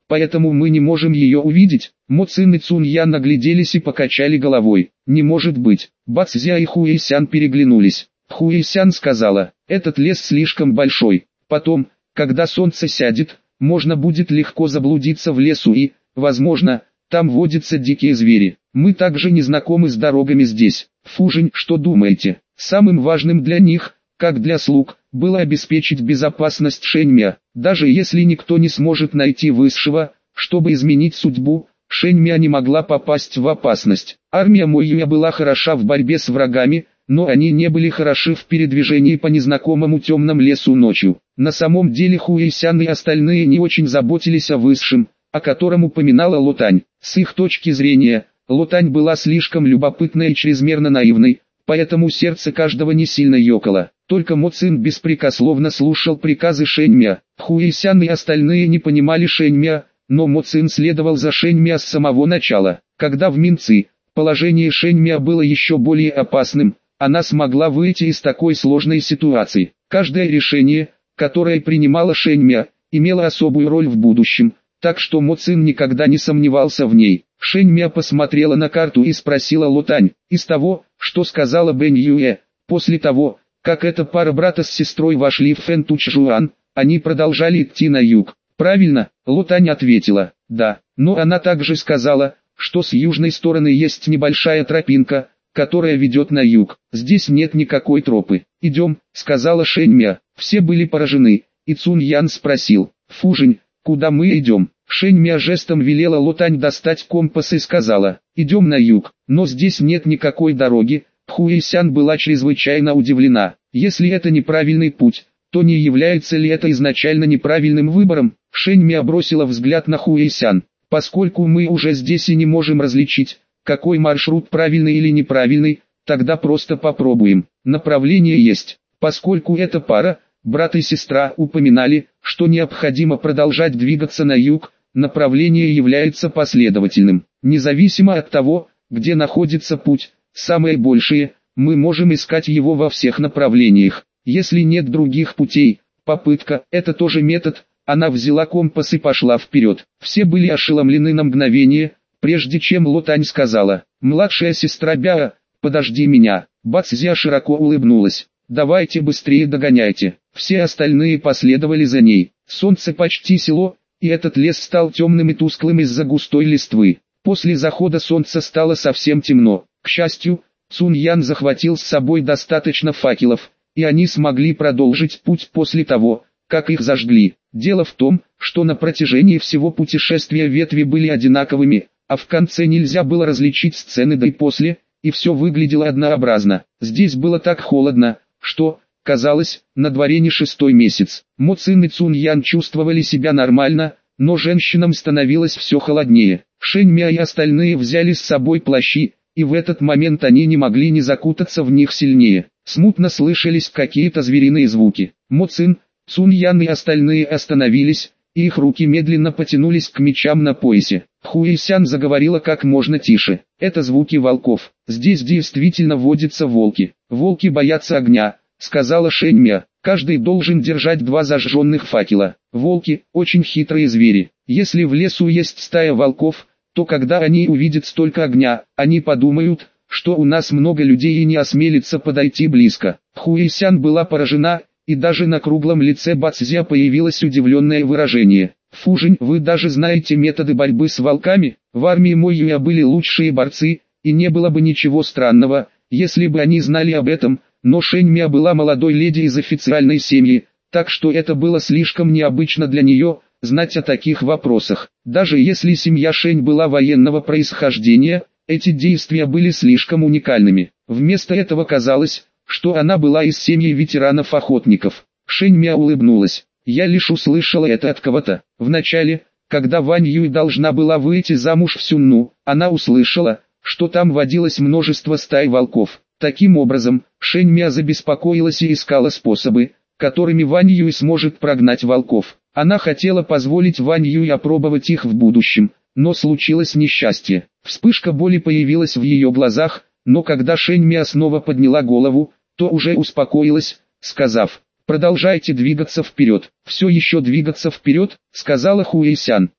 поэтому мы не можем ее увидеть. Мо Цин и Цун Ян нагляделись и покачали головой. Не может быть. Бацзя и Хуэйсян переглянулись. Хуэйсян сказала, этот лес слишком большой. Потом, когда солнце сядет, можно будет легко заблудиться в лесу и, возможно, там водятся дикие звери. Мы также не знакомы с дорогами здесь. Фужинь, что думаете? Самым важным для них, как для слуг, было обеспечить безопасность Шэньмя. Даже если никто не сможет найти высшего, чтобы изменить судьбу, Шэньмя не могла попасть в опасность. Армия Моюя была хороша в борьбе с врагами, но они не были хороши в передвижении по незнакомому темному лесу ночью. На самом деле Хуэйсян и остальные не очень заботились о высшем, о котором упоминала Лотань. С их точки зрения, Лотань была слишком любопытной и чрезмерно наивной, поэтому сердце каждого не сильно ёкало. Только Мо Цин беспрекословно слушал приказы Шэньмя. Хуэйсян и остальные не понимали Шэньмя, но Мо Цин следовал за Шэньмя с самого начала. Когда в Минци, положение Шэньмя было еще более опасным, она смогла выйти из такой сложной ситуации. Каждое решение, которое принимала Шэньмя, имело особую роль в будущем, так что Мо Цин никогда не сомневался в ней. Шэньмя посмотрела на карту и спросила Лотань, из того, что сказала Бэнь Юэ, после того, как эта пара брата с сестрой вошли в Фэнтучжуан, они продолжали идти на юг. Правильно, Лотань ответила, да, но она также сказала, что с южной стороны есть небольшая тропинка, которая ведет на юг. Здесь нет никакой тропы. Идем, сказала Шэньмя. Все были поражены, и Цун Ян спросил, Фужинь, куда мы идем? Шэньмя жестом велела Лотань достать компас и сказала, идем на юг, но здесь нет никакой дороги. Хуэйсян была чрезвычайно удивлена. Если это неправильный путь, то не является ли это изначально неправильным выбором? Шэньмя бросила взгляд на Хуэйсян. Поскольку мы уже здесь и не можем различить, какой маршрут правильный или неправильный, тогда просто попробуем. Направление есть. Поскольку эта пара, брат и сестра, упоминали, что необходимо продолжать двигаться на юг, направление является последовательным. Независимо от того, где находится путь, самое большее, мы можем искать его во всех направлениях. Если нет других путей, попытка – это тоже метод. Она взяла компас и пошла вперед. Все были ошеломлены на мгновение, прежде чем Лотань сказала, «Младшая сестра Бяа, подожди меня». Бацзя широко улыбнулась. «Давайте быстрее догоняйте». Все остальные последовали за ней. Солнце почти село, и этот лес стал темным и тусклым из-за густой листвы. После захода солнца стало совсем темно. К счастью, Цун Ян захватил с собой достаточно факелов, и они смогли продолжить путь после того, как их зажгли. Дело в том, что на протяжении всего путешествия ветви были одинаковыми, а в конце нельзя было различить сцены до и после, и все выглядело однообразно. Здесь было так холодно, что, казалось, на дворе не шестой месяц. Мо Цин и Цун Ян чувствовали себя нормально, но женщинам становилось все холоднее. Шэньмя и остальные взяли с собой плащи, и в этот момент они не могли не закутаться в них сильнее. Смутно слышались какие-то звериные звуки. Мо Цин, Цун Ян и остальные остановились, и их руки медленно потянулись к мечам на поясе. Хуэйсян заговорила как можно тише. Это звуки волков. Здесь действительно водятся волки. Волки боятся огня, сказала Шэньмя. Каждый должен держать два зажженных факела. Волки – очень хитрые звери. Если в лесу есть стая волков, то когда они увидят столько огня, они подумают, что у нас много людей и не осмелится подойти близко. Хуэйсян была поражена, и даже на круглом лице Бацзя появилось удивленное выражение. «Фужинь, вы даже знаете методы борьбы с волками? В армии Моюя были лучшие борцы, и не было бы ничего странного, если бы они знали об этом, но Шэньмя была молодой леди из официальной семьи, так что это было слишком необычно для нее, знать о таких вопросах. Даже если семья Шэнь была военного происхождения, эти действия были слишком уникальными. Вместо этого казалось, что она была из семьи ветеранов-охотников. Шэньмя улыбнулась. Я лишь услышала это от кого-то. Вначале, когда Вань Юй должна была выйти замуж в Сюнну, она услышала, что там водилось множество стай волков. Таким образом, Шэньмя забеспокоилась и искала способы, которыми Вань Юй сможет прогнать волков. Она хотела позволить Вань Юй опробовать их в будущем, но случилось несчастье. Вспышка боли появилась в ее глазах, но когда Шэньмя снова подняла голову, то уже успокоилась, сказав, «Продолжайте двигаться вперед». «Все еще двигаться вперед», — сказала Хуэйсян.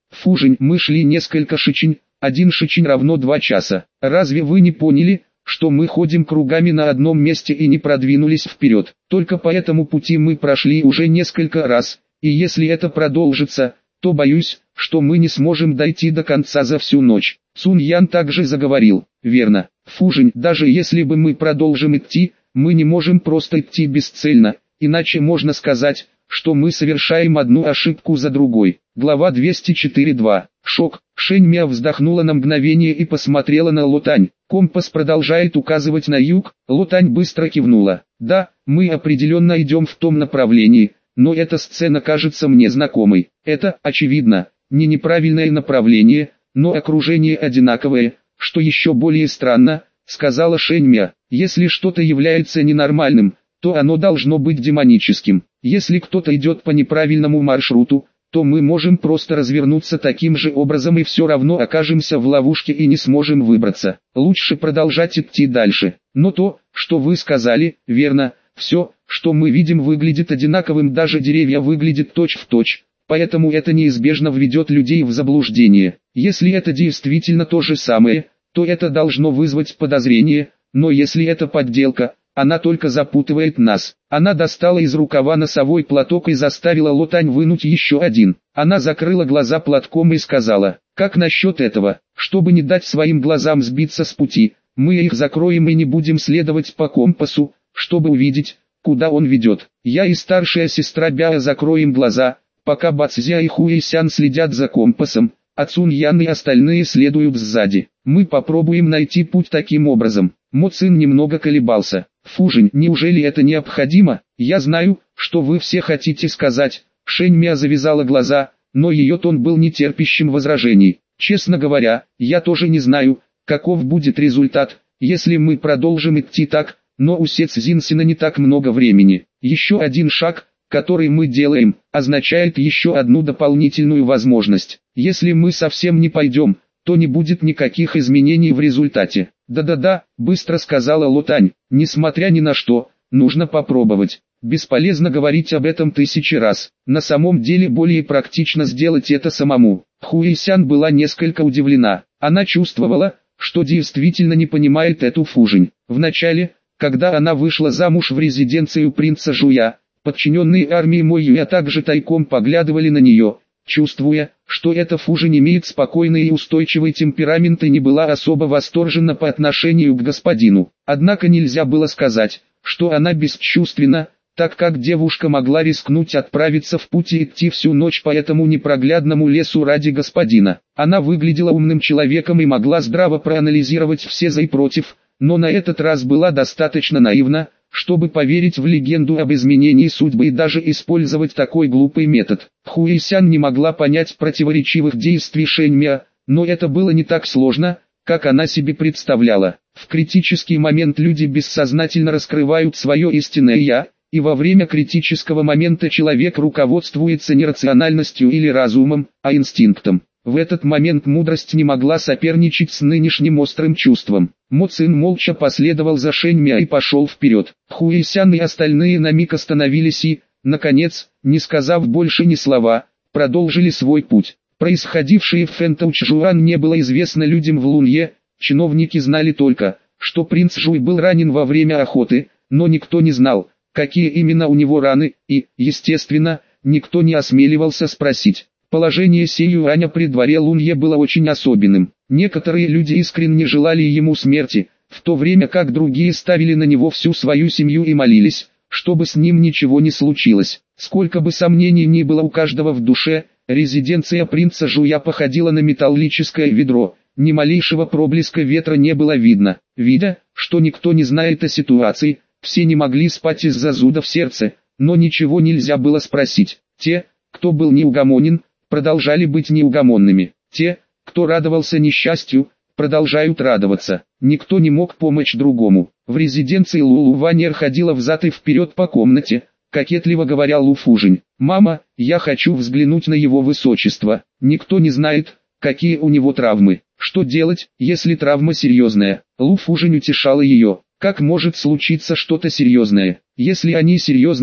Фужень, мы шли несколько шичень, один шичень равно два часа. Разве вы не поняли, что мы ходим кругами на одном месте и не продвинулись вперед? Только по этому пути мы прошли уже несколько раз, и если это продолжится, то боюсь, что мы не сможем дойти до конца за всю ночь. Цунь Ян также заговорил. Верно, Фужень, даже если бы мы продолжим идти, мы не можем просто идти бесцельно, иначе можно сказать, что мы совершаем одну ошибку за другой. Глава двести четыре два. Шок. Шэнь Мя вздохнула на мгновение и посмотрела на Лотань. Компас продолжает указывать на юг. Лотань быстро кивнула. Да, мы определенно идем в том направлении, но эта сцена кажется мне знакомой. Это, очевидно, не неправильное направление, но окружение одинаковое, что еще более странно, сказала Шэнь Мя. Если что-то является ненормальным, то оно должно быть демоническим. Если кто-то идет по неправильному маршруту, то мы можем просто развернуться таким же образом и все равно окажемся в ловушке и не сможем выбраться. Лучше продолжать идти дальше. Но то, что вы сказали, верно, все, что мы видим, выглядит одинаковым, даже деревья выглядят точь-в-точь, поэтому это неизбежно введет людей в заблуждение. Если это действительно то же самое, то это должно вызвать подозрение, но если это подделка, она только запутывает нас. Она достала из рукава носовой платок и заставила Лотань вынуть еще один. Она закрыла глаза платком и сказала: «Как насчет этого? Чтобы не дать своим глазам сбиться с пути, мы их закроем и не будем следовать по компасу, чтобы увидеть, куда он ведет. Я и старшая сестра Бяо закроем глаза, пока Бацзя и Хуэйсян следят за компасом, а Цунь Ян и остальные следуют сзади. Мы попробуем найти путь таким образом». Мо Цин немного колебался. «Фужень, неужели это необходимо? Я знаю, что вы все хотите сказать». Шэнь Мя завязала глаза, но ее тон был нетерпящим возражений. «Честно говоря, я тоже не знаю, каков будет результат, если мы продолжим идти так, но у Се Цзиньсина не так много времени. Еще один шаг, который мы делаем, означает еще одну дополнительную возможность. Если мы совсем не пойдем, то не будет никаких изменений в результате». «Да-да-да», — быстро сказала Лотань, — «несмотря ни на что, нужно попробовать. Бесполезно говорить об этом тысячи раз. На самом деле более практично сделать это самому». Хуэйсян была несколько удивлена. Она чувствовала, что действительно не понимает эту Фужень. Вначале, когда она вышла замуж в резиденцию принца Жуя, подчиненные армии Мо Юя также тайком поглядывали на нее, чувствуя, что эта Фужень имеет спокойный и устойчивый темперамент и не была особо восторжена по отношению к господину. Однако нельзя было сказать, что она бесчувственна, так как девушка могла рискнуть отправиться в путь и идти всю ночь по этому непроглядному лесу ради господина. Она выглядела умным человеком и могла здраво проанализировать все за и против, но на этот раз была достаточно наивна, чтобы поверить в легенду об изменении судьбы и даже использовать такой глупый метод. Хуэйсян не могла понять противоречивых действий Шэнь Мя, но это было не так сложно, как она себе представляла. В критический момент люди бессознательно раскрывают свое истинное «я», и во время критического момента человек руководствуется не рациональностью или разумом, а инстинктом. В этот момент мудрость не могла соперничать с нынешним острым чувством. Мо Цин молча последовал за Шэнь Мя и пошел вперед. Хуэйсян и остальные на миг остановились и, наконец, не сказав больше ни слова, продолжили свой путь. Происходившее в Фэнтоучжуан не было известно людям в Лунье, чиновники знали только, что принц Жуй был ранен во время охоты, но никто не знал, какие именно у него раны, и, естественно, никто не осмеливался спросить. Положение Се Юаня при дворе Лунье было очень особенным. Некоторые люди искренне желали ему смерти, в то время как другие ставили на него всю свою семью и молились, чтобы с ним ничего не случилось. Сколько бы сомнений ни было у каждого в душе, резиденция принца Жуя походила на металлическое ведро, ни малейшего проблеска ветра не было видно. Видя, что никто не знает о ситуации, все не могли спать из-за зуда в сердце, но ничего нельзя было спросить. Те, кто был неугомонен, продолжали быть неугомонными. Те, кто радовался несчастью, продолжают радоваться. Никто не мог помочь другому. В резиденции Лулу Ванер ходила взад и вперед по комнате, кокетливо говоря Лу Фужень: «Мама, я хочу взглянуть на его высочество. Никто не знает, какие у него травмы. Что делать, если травма серьезная?» Лу Фужень утешала ее. «Как может случиться что-то серьезное? Если они серьезные,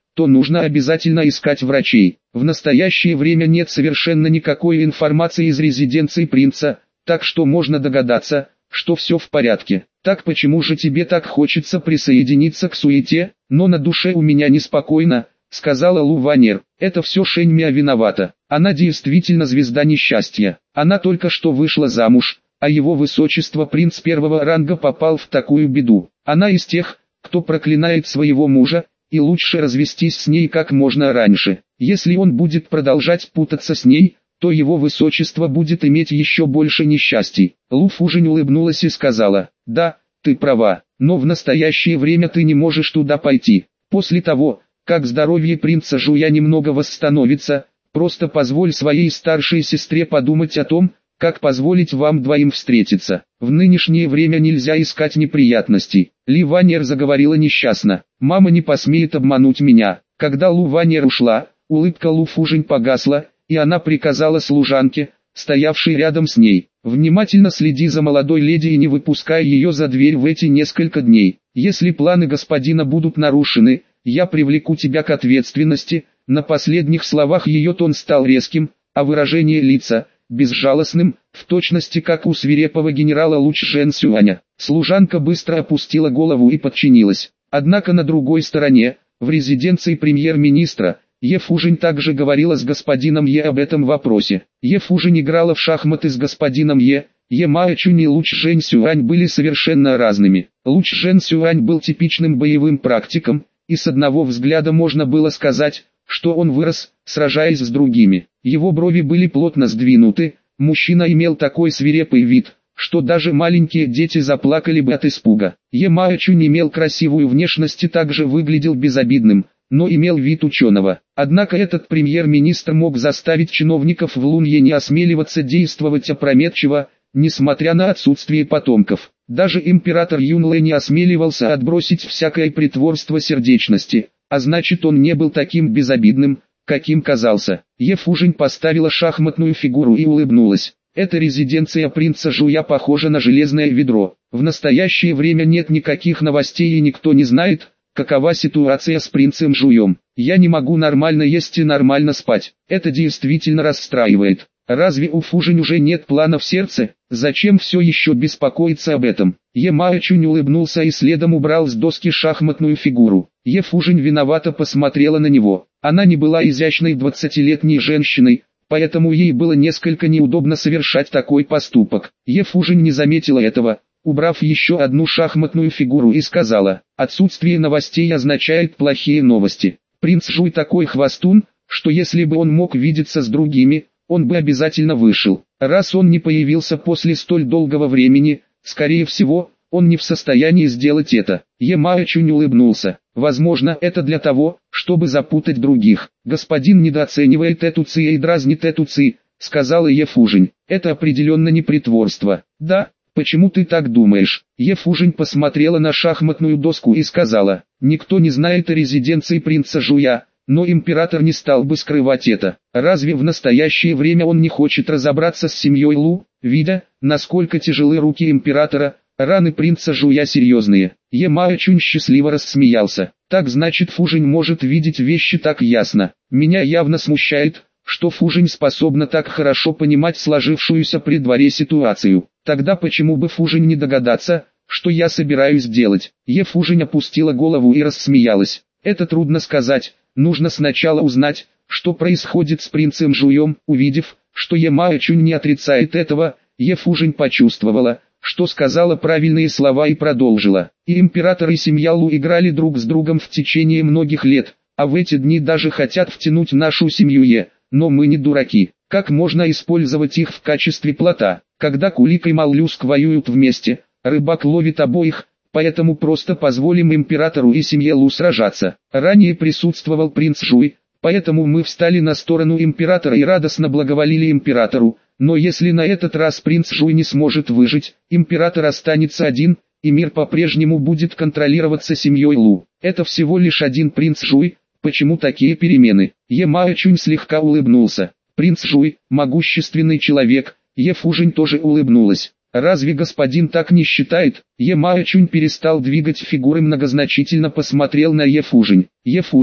то нужно обязательно искать врачей. В настоящее время нет совершенно никакой информации из резиденции принца, так что можно догадаться, что все в порядке. Так почему же тебе так хочется присоединиться к суете? Но на душе у меня неспокойно, сказала Лу Ванер. Это все Шэньмя виновата. Она действительно звезда несчастья. Она только что вышла замуж, а его высочество принц первого ранга попал в такую беду. Она из тех, кто проклинает своего мужа, и лучше развестись с ней как можно раньше. Если он будет продолжать путаться с ней, то его высочество будет иметь еще больше несчастий. Лу Фужень улыбнулась и сказала: «Да, ты права, но в настоящее время ты не можешь туда пойти. После того, как здоровье принца Жуя немного восстановится, просто позволь своей старшей сестре подумать о том, как позволить вам двоим встретиться. В нынешнее время нельзя искать неприятностей». Ли Ванер заговорила несчастно: «Мама не посмеет обмануть меня». Когда Лу Ванер ушла, улыбка Лу Фужень погасла, и она приказала служанке, стоявшей рядом с ней: «Внимательно следи за молодой леди и не выпускай ее за дверь в эти несколько дней. Если планы господина будут нарушены, я привлеку тебя к ответственности». На последних словах ее тон стал резким, а выражение лица – безжалостным, в точности как у свирепого генерала Луч Жен Сюаня. Служанка быстро опустила голову и подчинилась. Однако на другой стороне, в резиденции премьер-министра, Е Фужень также говорила с господином Е об этом вопросе. Е Фужень играла в шахматы с господином Е. Е Маочунь и Луч Жен Сюань были совершенно разными. Луч Жен Сюань был типичным боевым практиком, и с одного взгляда можно было сказать, что он вырос, сражаясь с другими. Его брови были плотно сдвинуты, мужчина имел такой свирепый вид, что даже маленькие дети заплакали бы от испуга. Е Маочунь имел красивую внешность и также выглядел безобидным, но имел вид ученого. Однако этот премьер-министр мог заставить чиновников в Лунье не осмеливаться действовать опрометчиво, несмотря на отсутствие потомков. Даже император Юнлэ не осмеливался отбросить всякое притворство сердечности, а значит он не был таким безобидным, каким казался. Е Фужень поставила шахматную фигуру и улыбнулась. Эта резиденция принца Жуя похожа на железное ведро. В настоящее время нет никаких новостей и никто не знает, какова ситуация с принцем Жуем. Я не могу нормально есть и нормально спать. Это действительно расстраивает. Разве у Фужень уже нет плана в сердце? Зачем все еще беспокоиться об этом? Е Маочунь улыбнулся и следом убрал с доски шахматную фигуру. Е Фужень виновато посмотрела на него. Она не была изящной двадцатилетней женщиной, поэтому ей было несколько неудобно совершать такой поступок. Е Фужень не заметила этого, убрав еще одну шахматную фигуру, и сказала: «Отсутствие новостей означает плохие новости. Принц Жуй такой хвастун, что если бы он мог видеться с другими, он бы обязательно вышел. Раз он не появился после столь долгого времени, скорее всего, он не в состоянии сделать это». Е Маочунь улыбнулся. «Возможно, это для того, чтобы запутать других. Господин недооценивает эту Ци и дразнит эту Ци», сказала Е Фужень. «Это определенно не притворство». «Да, почему ты так думаешь?» Е Фужень посмотрела на шахматную доску и сказала: «Никто не знает о резиденции принца Жуя, но император не стал бы скрывать это. Разве в настоящее время он не хочет разобраться с семьей Лу, видя, насколько тяжелы руки императора? Раны принца Жуя серьезные». Е Маочунь счастливо рассмеялся. «Так значит, Фужень может видеть вещи так ясно. Меня явно смущает, что Фужень способна так хорошо понимать сложившуюся при дворе ситуацию. Тогда почему бы Фужень не догадаться, что я собираюсь делать?» Е Фужень опустила голову и рассмеялась. «Это трудно сказать, нужно сначала узнать, что происходит с принцем Жуем». Увидев, что Е Маочунь не отрицает этого, Е Фужень почувствовала, что сказала правильные слова, и продолжила: «И император и семья Лу играли друг с другом в течение многих лет, а в эти дни даже хотят втянуть нашу семью Е, но мы не дураки. Как можно использовать их в качестве плота? Когда кулик и моллюск воюют вместе, рыбак ловит обоих, поэтому просто позволим императору и семье Лу сражаться. Ранее присутствовал принц Жуй, поэтому мы встали на сторону императора и радостно благоволили императору. Но если на этот раз принц Жуй не сможет выжить, император останется один, и мир по-прежнему будет контролироваться семьей Лу. Это всего лишь один принц Жуй, почему такие перемены?» Е Маочунь слегка улыбнулся. «Принц Жуй – могущественный человек». Е Фужень тоже улыбнулась. «Разве господин так не считает?» Е Маочунь перестал двигать фигуры, многозначительно посмотрел на Е Фужень. «Е Фужень,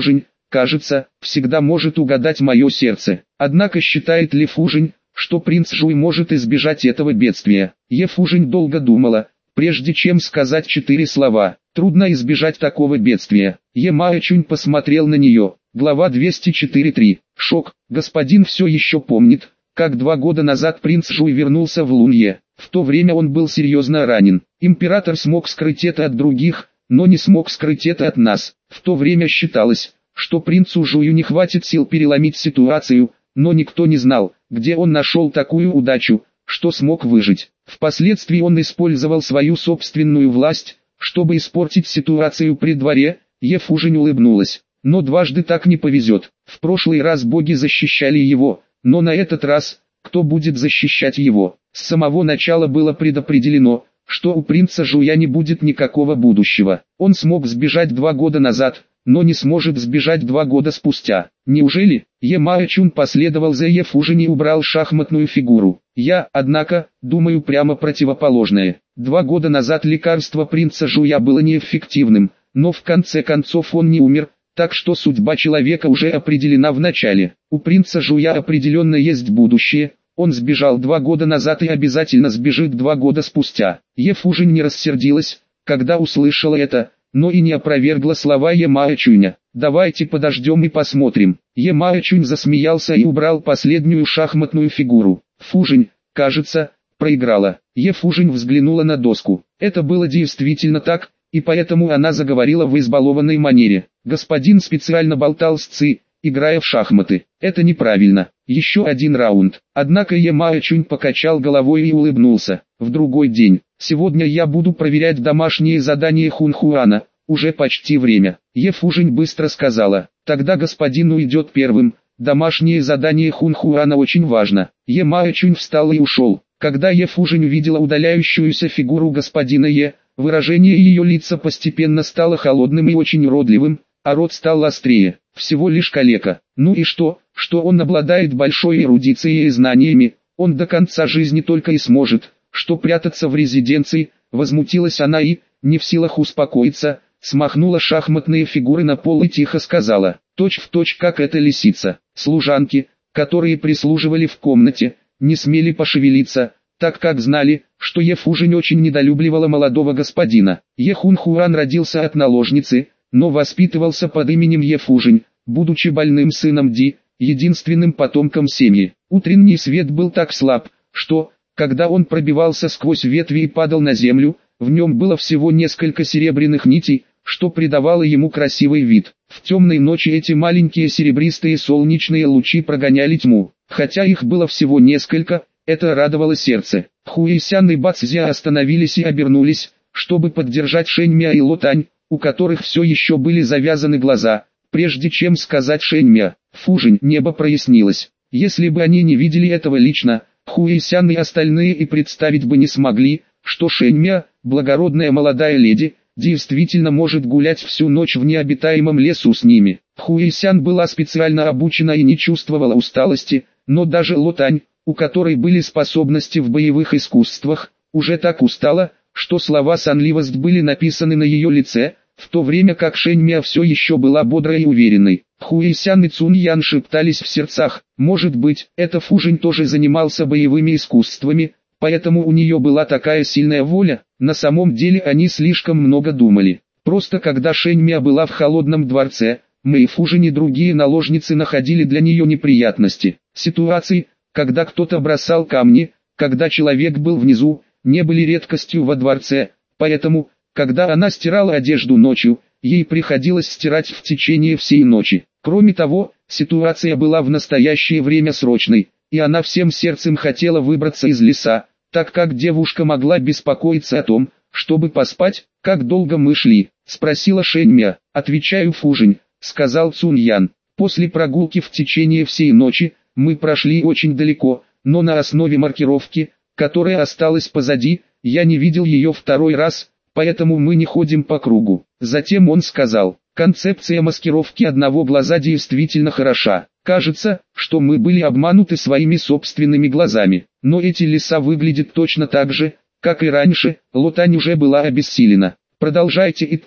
кажется, всегда может угадать мое сердце. Однако считает ли Фужинь, что принц Жуй может избежать этого бедствия? Е Фужинь долго думала, прежде чем сказать четыре слова. Трудно избежать такого бедствия. Е Маочунь посмотрел на нее. Глава двести четыре три. Шок. Господин все еще помнит, как два года назад принц Жуй вернулся в Лунье. В то время он был серьезно ранен. Император смог скрыть это от других, но не смог скрыть это от нас. В то время считалось, что принцу Жую не хватит сил переломить ситуацию, но никто не знал, где он нашел такую удачу, что смог выжить. Впоследствии он использовал свою собственную власть, чтобы испортить ситуацию при дворе. Е Фужинь улыбнулась. Но дважды так не повезет. В прошлый раз боги защищали его, но на этот раз, кто будет защищать его? С самого начала было предопределено, что у принца Жуя не будет никакого будущего. Он смог сбежать два года назад, но не сможет сбежать два года спустя. Неужели? Е Маочунь последовал за Е Фужинь и убрал шахматную фигуру. Я, однако, думаю прямо противоположное. Два года назад лекарство принца Жуя было неэффективным, но в конце концов он не умер, так что судьба человека уже определена в начале. У принца Жуя определенно есть будущее. Он сбежал два года назад и обязательно сбежит два года спустя. Е Фужинь не рассердилась, когда услышала это, но и не опровергла слова Е Маочуня. «Давайте подождем и посмотрим». Е Маочунь засмеялся и убрал последнюю шахматную фигуру. Фужинь, кажется, проиграла. Е Фужинь взглянула на доску. Это было действительно так, и поэтому она заговорила в избалованной манере. Господин специально болтал с Ци, играя в шахматы. Это неправильно. Еще один раунд. Однако Е Маочунь покачал головой и улыбнулся. В другой день. Сегодня я буду проверять домашние задания Хунхуана. Уже почти время. Е Фужинь быстро сказала. Тогда господин уйдет первым. Домашнее задание Хунхуана очень важно. Е Маочунь встал и ушел. Когда Е Фужинь увидела удаляющуюся фигуру господина Е, выражение ее лица постепенно стало холодным и очень уродливым, а рот стал острее. Всего лишь калека. Ну и что, что он обладает большой эрудицией и знаниями, он до конца жизни только и сможет, что прятаться в резиденции. Возмутилась она и, не в силах успокоиться, смахнула шахматные фигуры на пол и тихо сказала, точь в точь как эта лисица. Служанки, которые прислуживали в комнате, не смели пошевелиться, так как знали, что Е Фужинь очень недолюбливала молодого господина. Е Хунхуан родился от наложницы, но воспитывался под именем Е Фужинь, будучи больным сыном Ди, единственным потомком семьи. Утренний свет был так слаб, что, когда он пробивался сквозь ветви и падал на землю, в нем было всего несколько серебряных нитей, что придавало ему красивый вид. В темной ночи эти маленькие серебристые солнечные лучи прогоняли тьму. Хотя их было всего несколько, это радовало сердце. Хуэйсян и Бацзя остановились и обернулись, чтобы поддержать Шэньмя и Лотань, у которых все еще были завязаны глаза, прежде чем сказать Шэньмя. Фужинь, небо прояснилось. Если бы они не видели этого лично, Хуэйсян и остальные и представить бы не смогли, что Шэньмя, благородная молодая леди, действительно может гулять всю ночь в необитаемом лесу с ними. Хуэйсян была специально обучена и не чувствовала усталости, но даже Лотань, у которой были способности в боевых искусствах, уже так устала, что слова «сонливость» были написаны на ее лице, в то время как Шэньмя все еще была бодрой и уверенной. Хуэйсян и Цуньян шептались в сердцах, может быть, это Фужинь тоже занимался боевыми искусствами, поэтому у нее была такая сильная воля. На самом деле они слишком много думали. Просто когда Шэньмя была в холодном дворце, Мэй Фужинь и другие наложницы находили для нее неприятности. Ситуации, когда кто-то бросал камни, когда человек был внизу, не были редкостью во дворце, поэтому, когда она стирала одежду ночью, ей приходилось стирать в течение всей ночи. Кроме того, ситуация была в настоящее время срочной, и она всем сердцем хотела выбраться из леса, так как девушка могла беспокоиться о том, чтобы поспать. «Как долго мы шли?» – спросила Шэньмя. «Отвечаю, Фужинь», – сказал Цуньян. «После прогулки в течение всей ночи, мы прошли очень далеко, но на основе маркировки, которая осталась позади, я не видел ее второй раз, поэтому мы не ходим по кругу». Затем он сказал, концепция маскировки одного глаза действительно хороша. Кажется, что мы были обмануты своими собственными глазами, но эти леса выглядят точно так же, как и раньше. Лотань уже была обессилена. «Продолжайте идти», —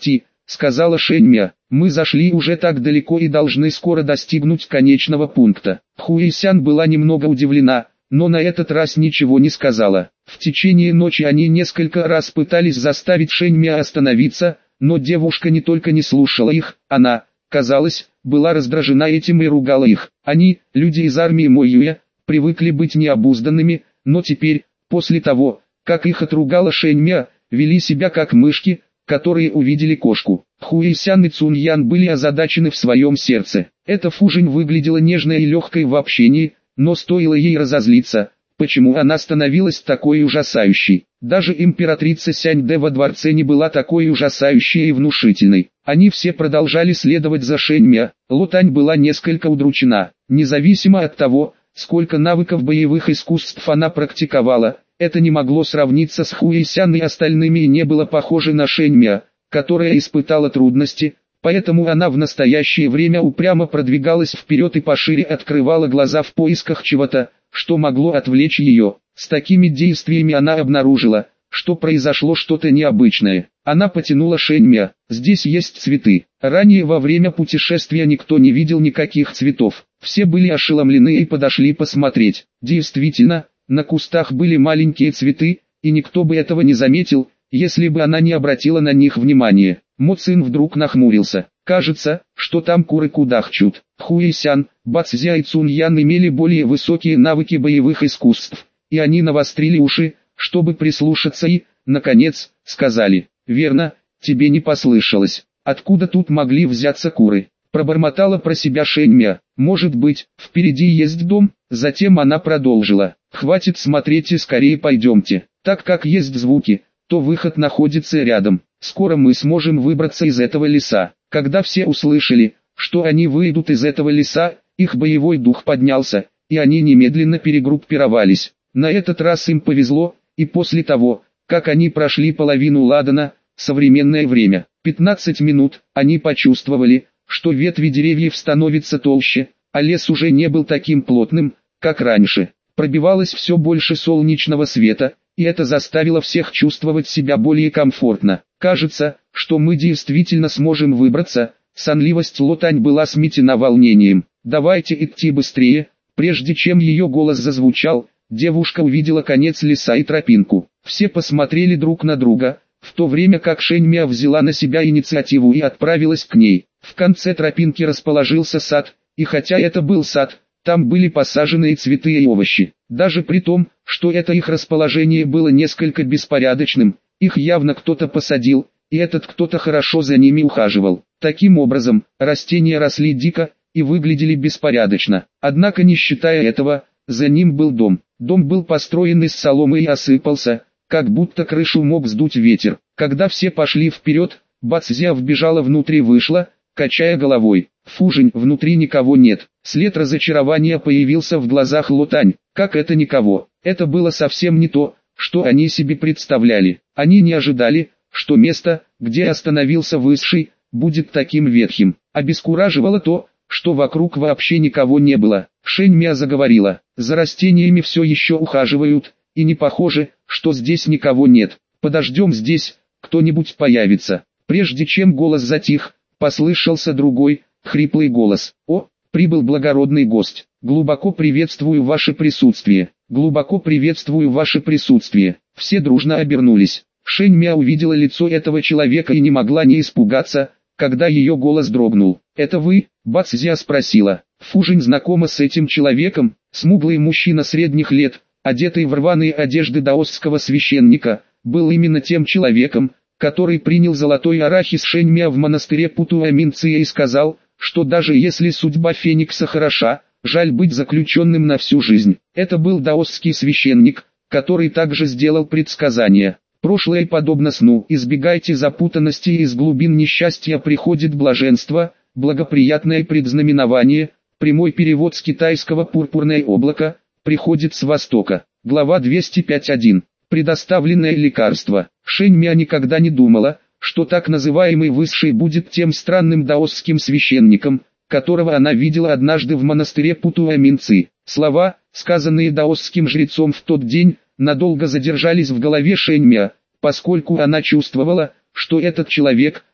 сказала Шэньмя, мы зашли уже так далеко и должны скоро достигнуть конечного пункта. Хуэйсян была немного удивлена, но на этот раз ничего не сказала. В течение ночи они несколько раз пытались заставить Шэньмя остановиться, но девушка не только не слушала их, она, казалось, была раздражена этим и ругала их. Они, люди из армии Моюя, привыкли быть необузданными, но теперь, после того, как их отругала Шэньмя, вели себя как мышки, которые увидели кошку. Хуэйсян и Цуньян были озадачены в своем сердце. Эта Фужень выглядела нежной и легкой в общении, но стоило ей разозлиться, почему она становилась такой ужасающей. Даже императрица Сяньде во дворце не была такой ужасающей и внушительной. Они все продолжали следовать за Шэньмя. Лотань была несколько удручена. Независимо от того, сколько навыков боевых искусств она практиковала, это не могло сравниться с Хуэйсян и остальными и не было похоже на Шэньмя, которая испытала трудности, поэтому она в настоящее время упрямо продвигалась вперед и пошире открывала глаза в поисках чего-то, что могло отвлечь ее. С такими действиями она обнаружила, что произошло что-то необычное. Она потянула Шэньмя. Здесь есть цветы. Ранее во время путешествия никто не видел никаких цветов. Все были ошеломлены и подошли посмотреть. Действительно, на кустах были маленькие цветы, и никто бы этого не заметил, если бы она не обратила на них внимания. Мо Цин вдруг нахмурился. Кажется, что там куры кудахчут. Хуэйсян, Бацзя и Цуньян имели более высокие навыки боевых искусств, и они навострили уши, чтобы прислушаться и, наконец, сказали: «Верно, тебе не послышалось. Откуда тут могли взяться куры?» Пробормотала про себя Шэньмя. «Может быть, впереди есть дом?» Затем она продолжила: «Хватит смотреть и скорее пойдемте. Так как есть звуки, то выход находится рядом. Скоро мы сможем выбраться из этого леса». Когда все услышали, что они выйдут из этого леса, их боевой дух поднялся, и они немедленно перегруппировались. На этот раз им повезло, и после того, как они прошли половину Ладана, современное время, пятнадцать минут, они почувствовали, что ветви деревьев становятся толще, а лес уже не был таким плотным, как раньше. Пробивалось все больше солнечного света, и это заставило всех чувствовать себя более комфортно. «Кажется, что мы действительно сможем выбраться». Сонливость Лотань была сметена волнением. «Давайте идти быстрее». Прежде чем ее голос зазвучал, девушка увидела конец леса и тропинку. Все посмотрели друг на друга, в то время как Шэньмя взяла на себя инициативу и отправилась к ней. В конце тропинки расположился сад, и хотя это был сад, там были посажены и цветы и овощи. Даже при том, что это их расположение было несколько беспорядочным, их явно кто-то посадил, и этот кто-то хорошо за ними ухаживал. Таким образом, растения росли дико и выглядели беспорядочно. Однако, не считая этого, за ним был дом. Дом был построен из соломы и осыпался, как будто крышу мог сдуть ветер. Когда все пошли вперед, Бацзя вбежала внутрь и вышла, качая головой. «Фужень, внутри никого нет». След разочарования появился в глазах Лотань. Как это никого? Это было совсем не то, что они себе представляли. Они не ожидали, что место, где остановился Высший, будет таким ветхим. Обескураживало то, что вокруг вообще никого не было. Шэньмя заговорила: «За растениями все еще ухаживают, и не похоже, что здесь никого нет. Подождем здесь, кто-нибудь появится». Прежде чем голос затих, послышался другой, хриплый голос: «О, прибыл благородный гость. Глубоко приветствую ваше присутствие. Глубоко приветствую ваше присутствие». Все дружно обернулись. Шэньмя увидела лицо этого человека и не могла не испугаться, когда ее голос дрогнул. «Это вы?» – Бацзя спросила. Фужень знакома с этим человеком. Смуглый мужчина средних лет, одетый в рваные одежды даосского священника, был именно тем человеком, который принял золотой арахис Шэньмя в монастыре Путуаминция и сказал, что даже если судьба Феникса хороша, жаль быть заключенным на всю жизнь. Это был даосский священник, который также сделал предсказание. Прошлое подобно сну, избегайте запутанности, и из глубин несчастья приходит блаженство, благоприятное предзнаменование, прямой перевод с китайского «пурпурное облако», приходит с востока. Глава двести пять точка один. Предоставленное лекарство. Шэньмя никогда не думала, что так называемый Высший будет тем странным даосским священником, которого она видела однажды в монастыре Путуаминцы. Слова, сказанные даосским жрецом в тот день, надолго задержались в голове Шэньмя, поскольку она чувствовала, что этот человек,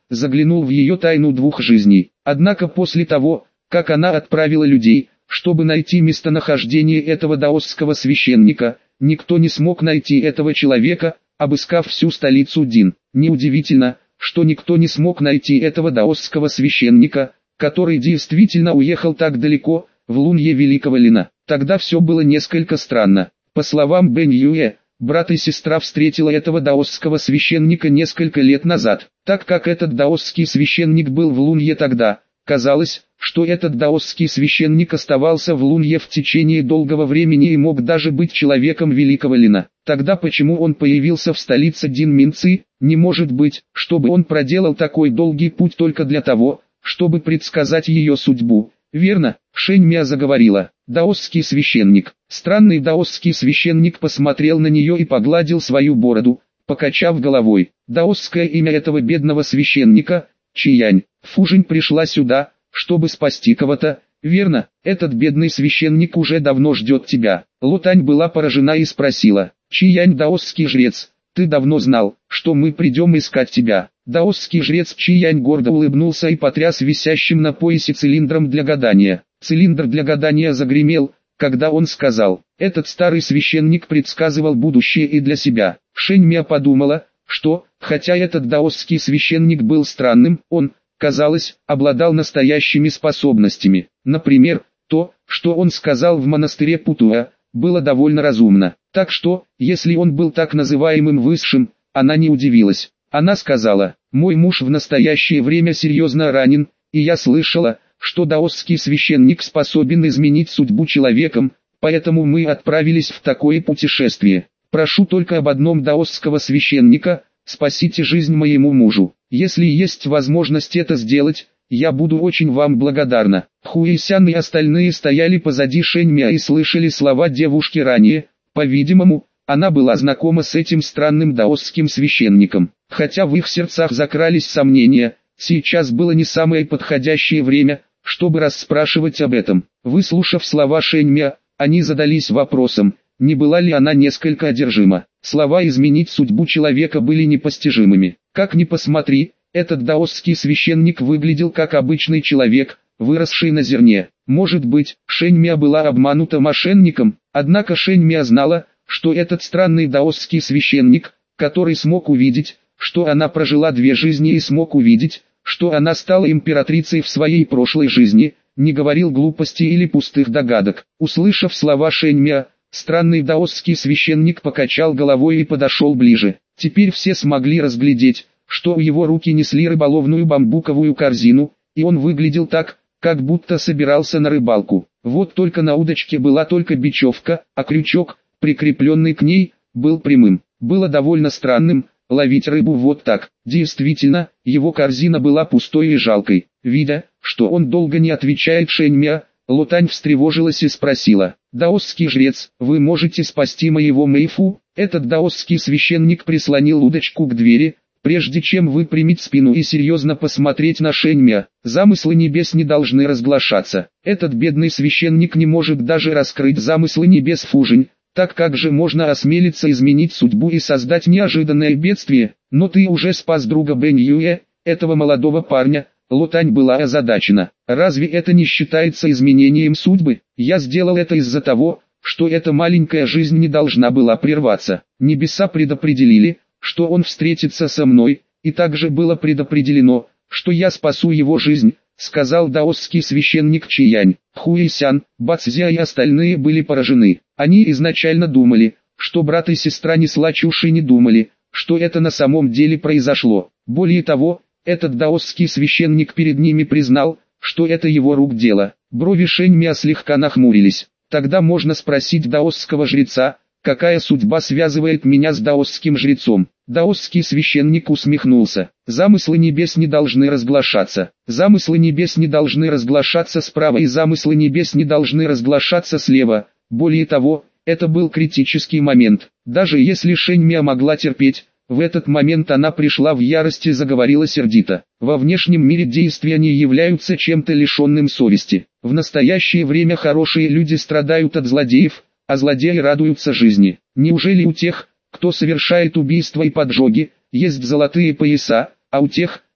заглянул в ее тайну двух жизней. Однако после того, как она отправила людей, чтобы найти местонахождение этого даосского священника, никто не смог найти этого человека, обыскав всю столицу Дин. Неудивительно, что никто не смог найти этого даосского священника, который действительно уехал так далеко, в лунье Великого Лина. Тогда все было несколько странно. По словам Бэнь Юэ, брат и сестра встретила этого даосского священника несколько лет назад. Так как этот даосский священник был в лунье тогда, казалось, что этот даосский священник оставался в лунье в течение долгого времени и мог даже быть человеком Великого Лина. Тогда почему он появился в столице Дин Минцы? Не может быть, чтобы он проделал такой долгий путь только для того, чтобы предсказать ее судьбу. Верно, Шэнь Мя заговорила. Даосский священник. Странный даосский священник посмотрел на нее и погладил свою бороду, покачав головой. Даосское имя этого бедного священника – Чиянь. Фужень пришла сюда, чтобы спасти кого-то. Верно, этот бедный священник уже давно ждет тебя. Лотань была поражена и спросила: Чиянь, даосский жрец, ты давно знал, что мы придем искать тебя? Даосский жрец Чиянь гордо улыбнулся и потряс висящим на поясе цилиндром для гадания. Цилиндр для гадания загремел, когда он сказал: этот старый священник предсказывал будущее и для себя. Шэнь Мя подумала, что, хотя этот даосский священник был странным, он, казалось, обладал настоящими способностями. Например, то, что он сказал в монастыре Путуа, было довольно разумно. Так что, если он был так называемым высшим, она не удивилась. Она сказала: мой муж в настоящее время серьезно ранен, и я слышала, что даосский священник способен изменить судьбу человеком, поэтому мы отправились в такое путешествие. Прошу только об одном даосского священника: спасите жизнь моему мужу. Если есть возможность это сделать, я буду очень вам благодарна. Хуэйсян и остальные стояли позади Шэнь Мя и слышали слова девушки ранее. По-видимому, она была знакома с этим странным даосским священником. Хотя в их сердцах закрались сомнения, сейчас было не самое подходящее время, чтобы расспрашивать об этом. Выслушав слова Шэнь Мя, они задались вопросом, не была ли она несколько одержима. Слова «изменить судьбу человека» были непостижимыми. Как ни посмотри, этот даосский священник выглядел как обычный человек, выросший на зерне. Может быть, Шэнь Мя была обманута мошенником, однако Шэнь Мя знала, что этот странный даосский священник, который смог увидеть, что она прожила две жизни и смог увидеть, что она стала императрицей в своей прошлой жизни, не говорил глупостей или пустых догадок. Услышав слова Шэнь Мя, странный даосский священник покачал головой и подошел ближе. Теперь все смогли разглядеть, что у его руки несли рыболовную бамбуковую корзину, и он выглядел так, как будто собирался на рыбалку. Вот только на удочке была только бечевка, а крючок, прикрепленный к ней, был прямым. Было довольно странным ловить рыбу вот так. Действительно, его корзина была пустой и жалкой. Видя, что он долго не отвечает Шэнь Мя, Лотань встревожилась и спросила: «Даосский жрец, вы можете спасти моего Мэйфу?» Этот даосский священник прислонил удочку к двери, прежде чем выпрямить спину и серьезно посмотреть на Шэнь Мя. Замыслы небес не должны разглашаться. Этот бедный священник не может даже раскрыть замыслы небес Фужень. Так как же можно осмелиться изменить судьбу и создать неожиданное бедствие? Но ты уже спас друга Бэнь Юэ, этого молодого парня. Лотань была озадачена. Разве это не считается изменением судьбы? Я сделал это из-за того, что эта маленькая жизнь не должна была прерваться. Небеса предопределили, что он встретится со мной, и также было предопределено, что я спасу его жизнь, сказал даосский священник Чиянь. Хуэйсян, Бацзя и остальные были поражены. Они изначально думали, что брат и сестра несла чушь и не думали, что это на самом деле произошло. Более того, этот даосский священник перед ними признал, что это его рук дело. Брови Шэнь Мя слегка нахмурились. Тогда можно спросить даосского жреца, какая судьба связывает меня с даосским жрецом. Даосский священник усмехнулся. Замыслы небес не должны разглашаться. Замыслы небес не должны разглашаться справа и замыслы небес не должны разглашаться слева. Более того, это был критический момент. Даже если Шэнь Мя могла терпеть, в этот момент она пришла в ярость и заговорила сердито. Во внешнем мире действия не являются чем-то лишенным совести. В настоящее время хорошие люди страдают от злодеев, а злодеи радуются жизни. Неужели у тех, кто совершает убийства и поджоги, есть золотые пояса, а у тех,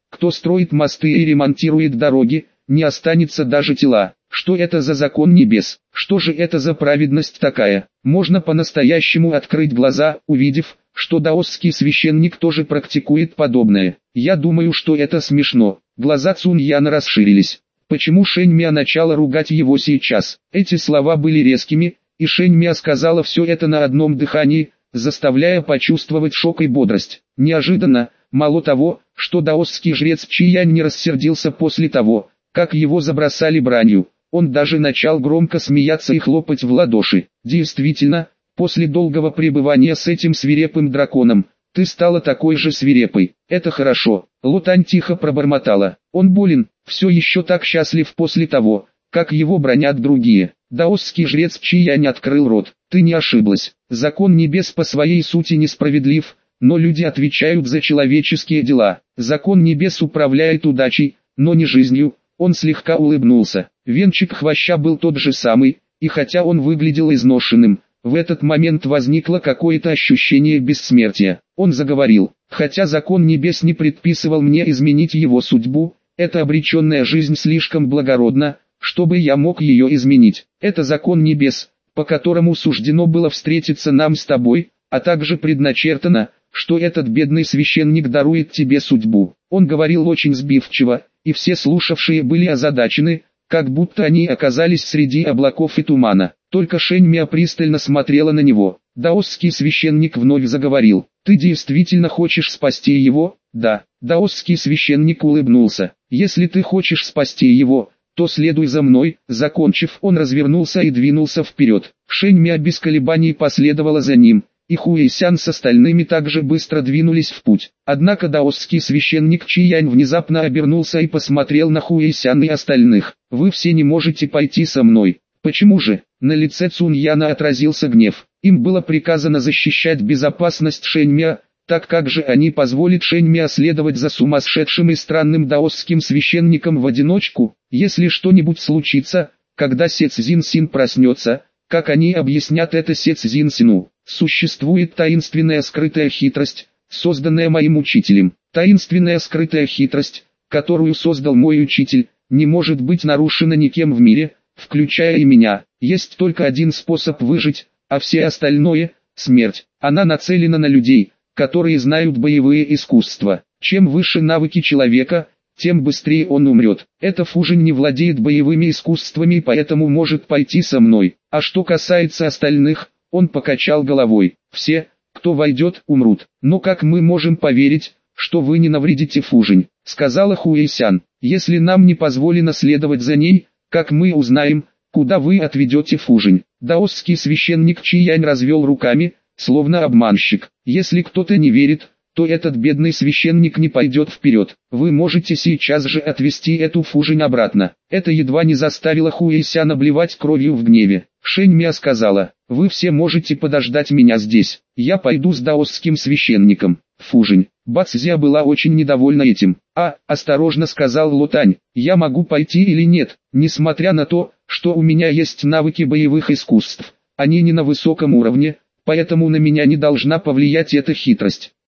Кто строит мосты и ремонтирует дороги, не останется даже тела. Что это за закон небес? Что же это за праведность такая? Можно по-настоящему открыть глаза, увидев, что даосский священник тоже практикует подобное. Я думаю, что это смешно. Глаза Цуньяна расширились. Почему Шэньмя начала ругать его сейчас? Эти слова были резкими, и Шэньмя сказала все это на одном дыхании, заставляя почувствовать шок и бодрость. Неожиданно, мало того, что даосский жрец Чиянь не рассердился после того, как его забросали бранью, он даже начал громко смеяться и хлопать в ладоши. Действительно, после долгого пребывания с этим свирепым драконом, ты стала такой же свирепой. Это хорошо. Лотань тихо пробормотала. Он болен, все еще так счастлив после того, как его бранят другие. Даосский жрец Чиянь открыл рот. Ты не ошиблась. Закон небес по своей сути несправедлив, но люди отвечают за человеческие дела. Закон небес управляет удачей, но не жизнью. Он слегка улыбнулся. Венчик хвоща был тот же самый, и хотя он выглядел изношенным, в этот момент возникло какое-то ощущение бессмертия. Он заговорил, хотя закон небес не предписывал мне изменить его судьбу, эта обреченная жизнь слишком благородна, чтобы я мог ее изменить. Это закон небес, по которому суждено было встретиться нам с тобой, а также предначертано, что этот бедный священник дарует тебе судьбу. Он говорил очень сбивчиво, и все слушавшие были озадачены, как будто они оказались среди облаков и тумана. Только Шэньмя пристально смотрела на него. Даосский священник вновь заговорил. «Ты действительно хочешь спасти его?» «Да». Даосский священник улыбнулся. «Если ты хочешь спасти его, то следуй за мной». Закончив, он развернулся и двинулся вперед. Шэньмя без колебаний последовала за ним, и Хуэйсян с остальными также быстро двинулись в путь. Однако даосский священник Чиянь внезапно обернулся и посмотрел на Хуэйсян и остальных. «Вы все не можете пойти со мной». «Почему же?» На лице Цуньяна отразился гнев. Им было приказано защищать безопасность Шэньмя, так как же они позволят Шэньмя следовать за сумасшедшим и странным даосским священником в одиночку? Если что-нибудь случится, когда Се Цзин Син проснется, как они объяснят это Се Цзин Сину? Существует таинственная скрытая хитрость, созданная моим учителем. Таинственная скрытая хитрость, которую создал мой учитель, не может быть нарушена никем в мире, включая и меня. Есть только один способ выжить, а все остальное – смерть. Она нацелена на людей, которые знают боевые искусства. Чем выше навыки человека, тем быстрее он умрет. Эта Фужинь не владеет боевыми искусствами, поэтому может пойти со мной. А что касается остальных, он покачал головой. Все, кто войдет, умрут. Но как мы можем поверить, что вы не навредите Фужинь? Сказала Хуэйсян. Если нам не позволено следовать за ней, как мы узнаем, куда вы отведете Фужинь? Даосский священник Чиянь развел руками, словно обманщик. Если кто-то не верит, то этот бедный священник не пойдет вперед. Вы можете сейчас же отвести эту Фужинь обратно. Это едва не заставило Хуэйсян обливать кровью в гневе. Шэньмя сказала, вы все можете подождать меня здесь. Я пойду с даосским священником. Фужинь. Бацзя была очень недовольна этим. А, осторожно сказал Лотань, я могу пойти или нет, несмотря на то, что у меня есть навыки боевых искусств. Они не на высоком уровне, поэтому на меня не должна повлиять эта хитрость.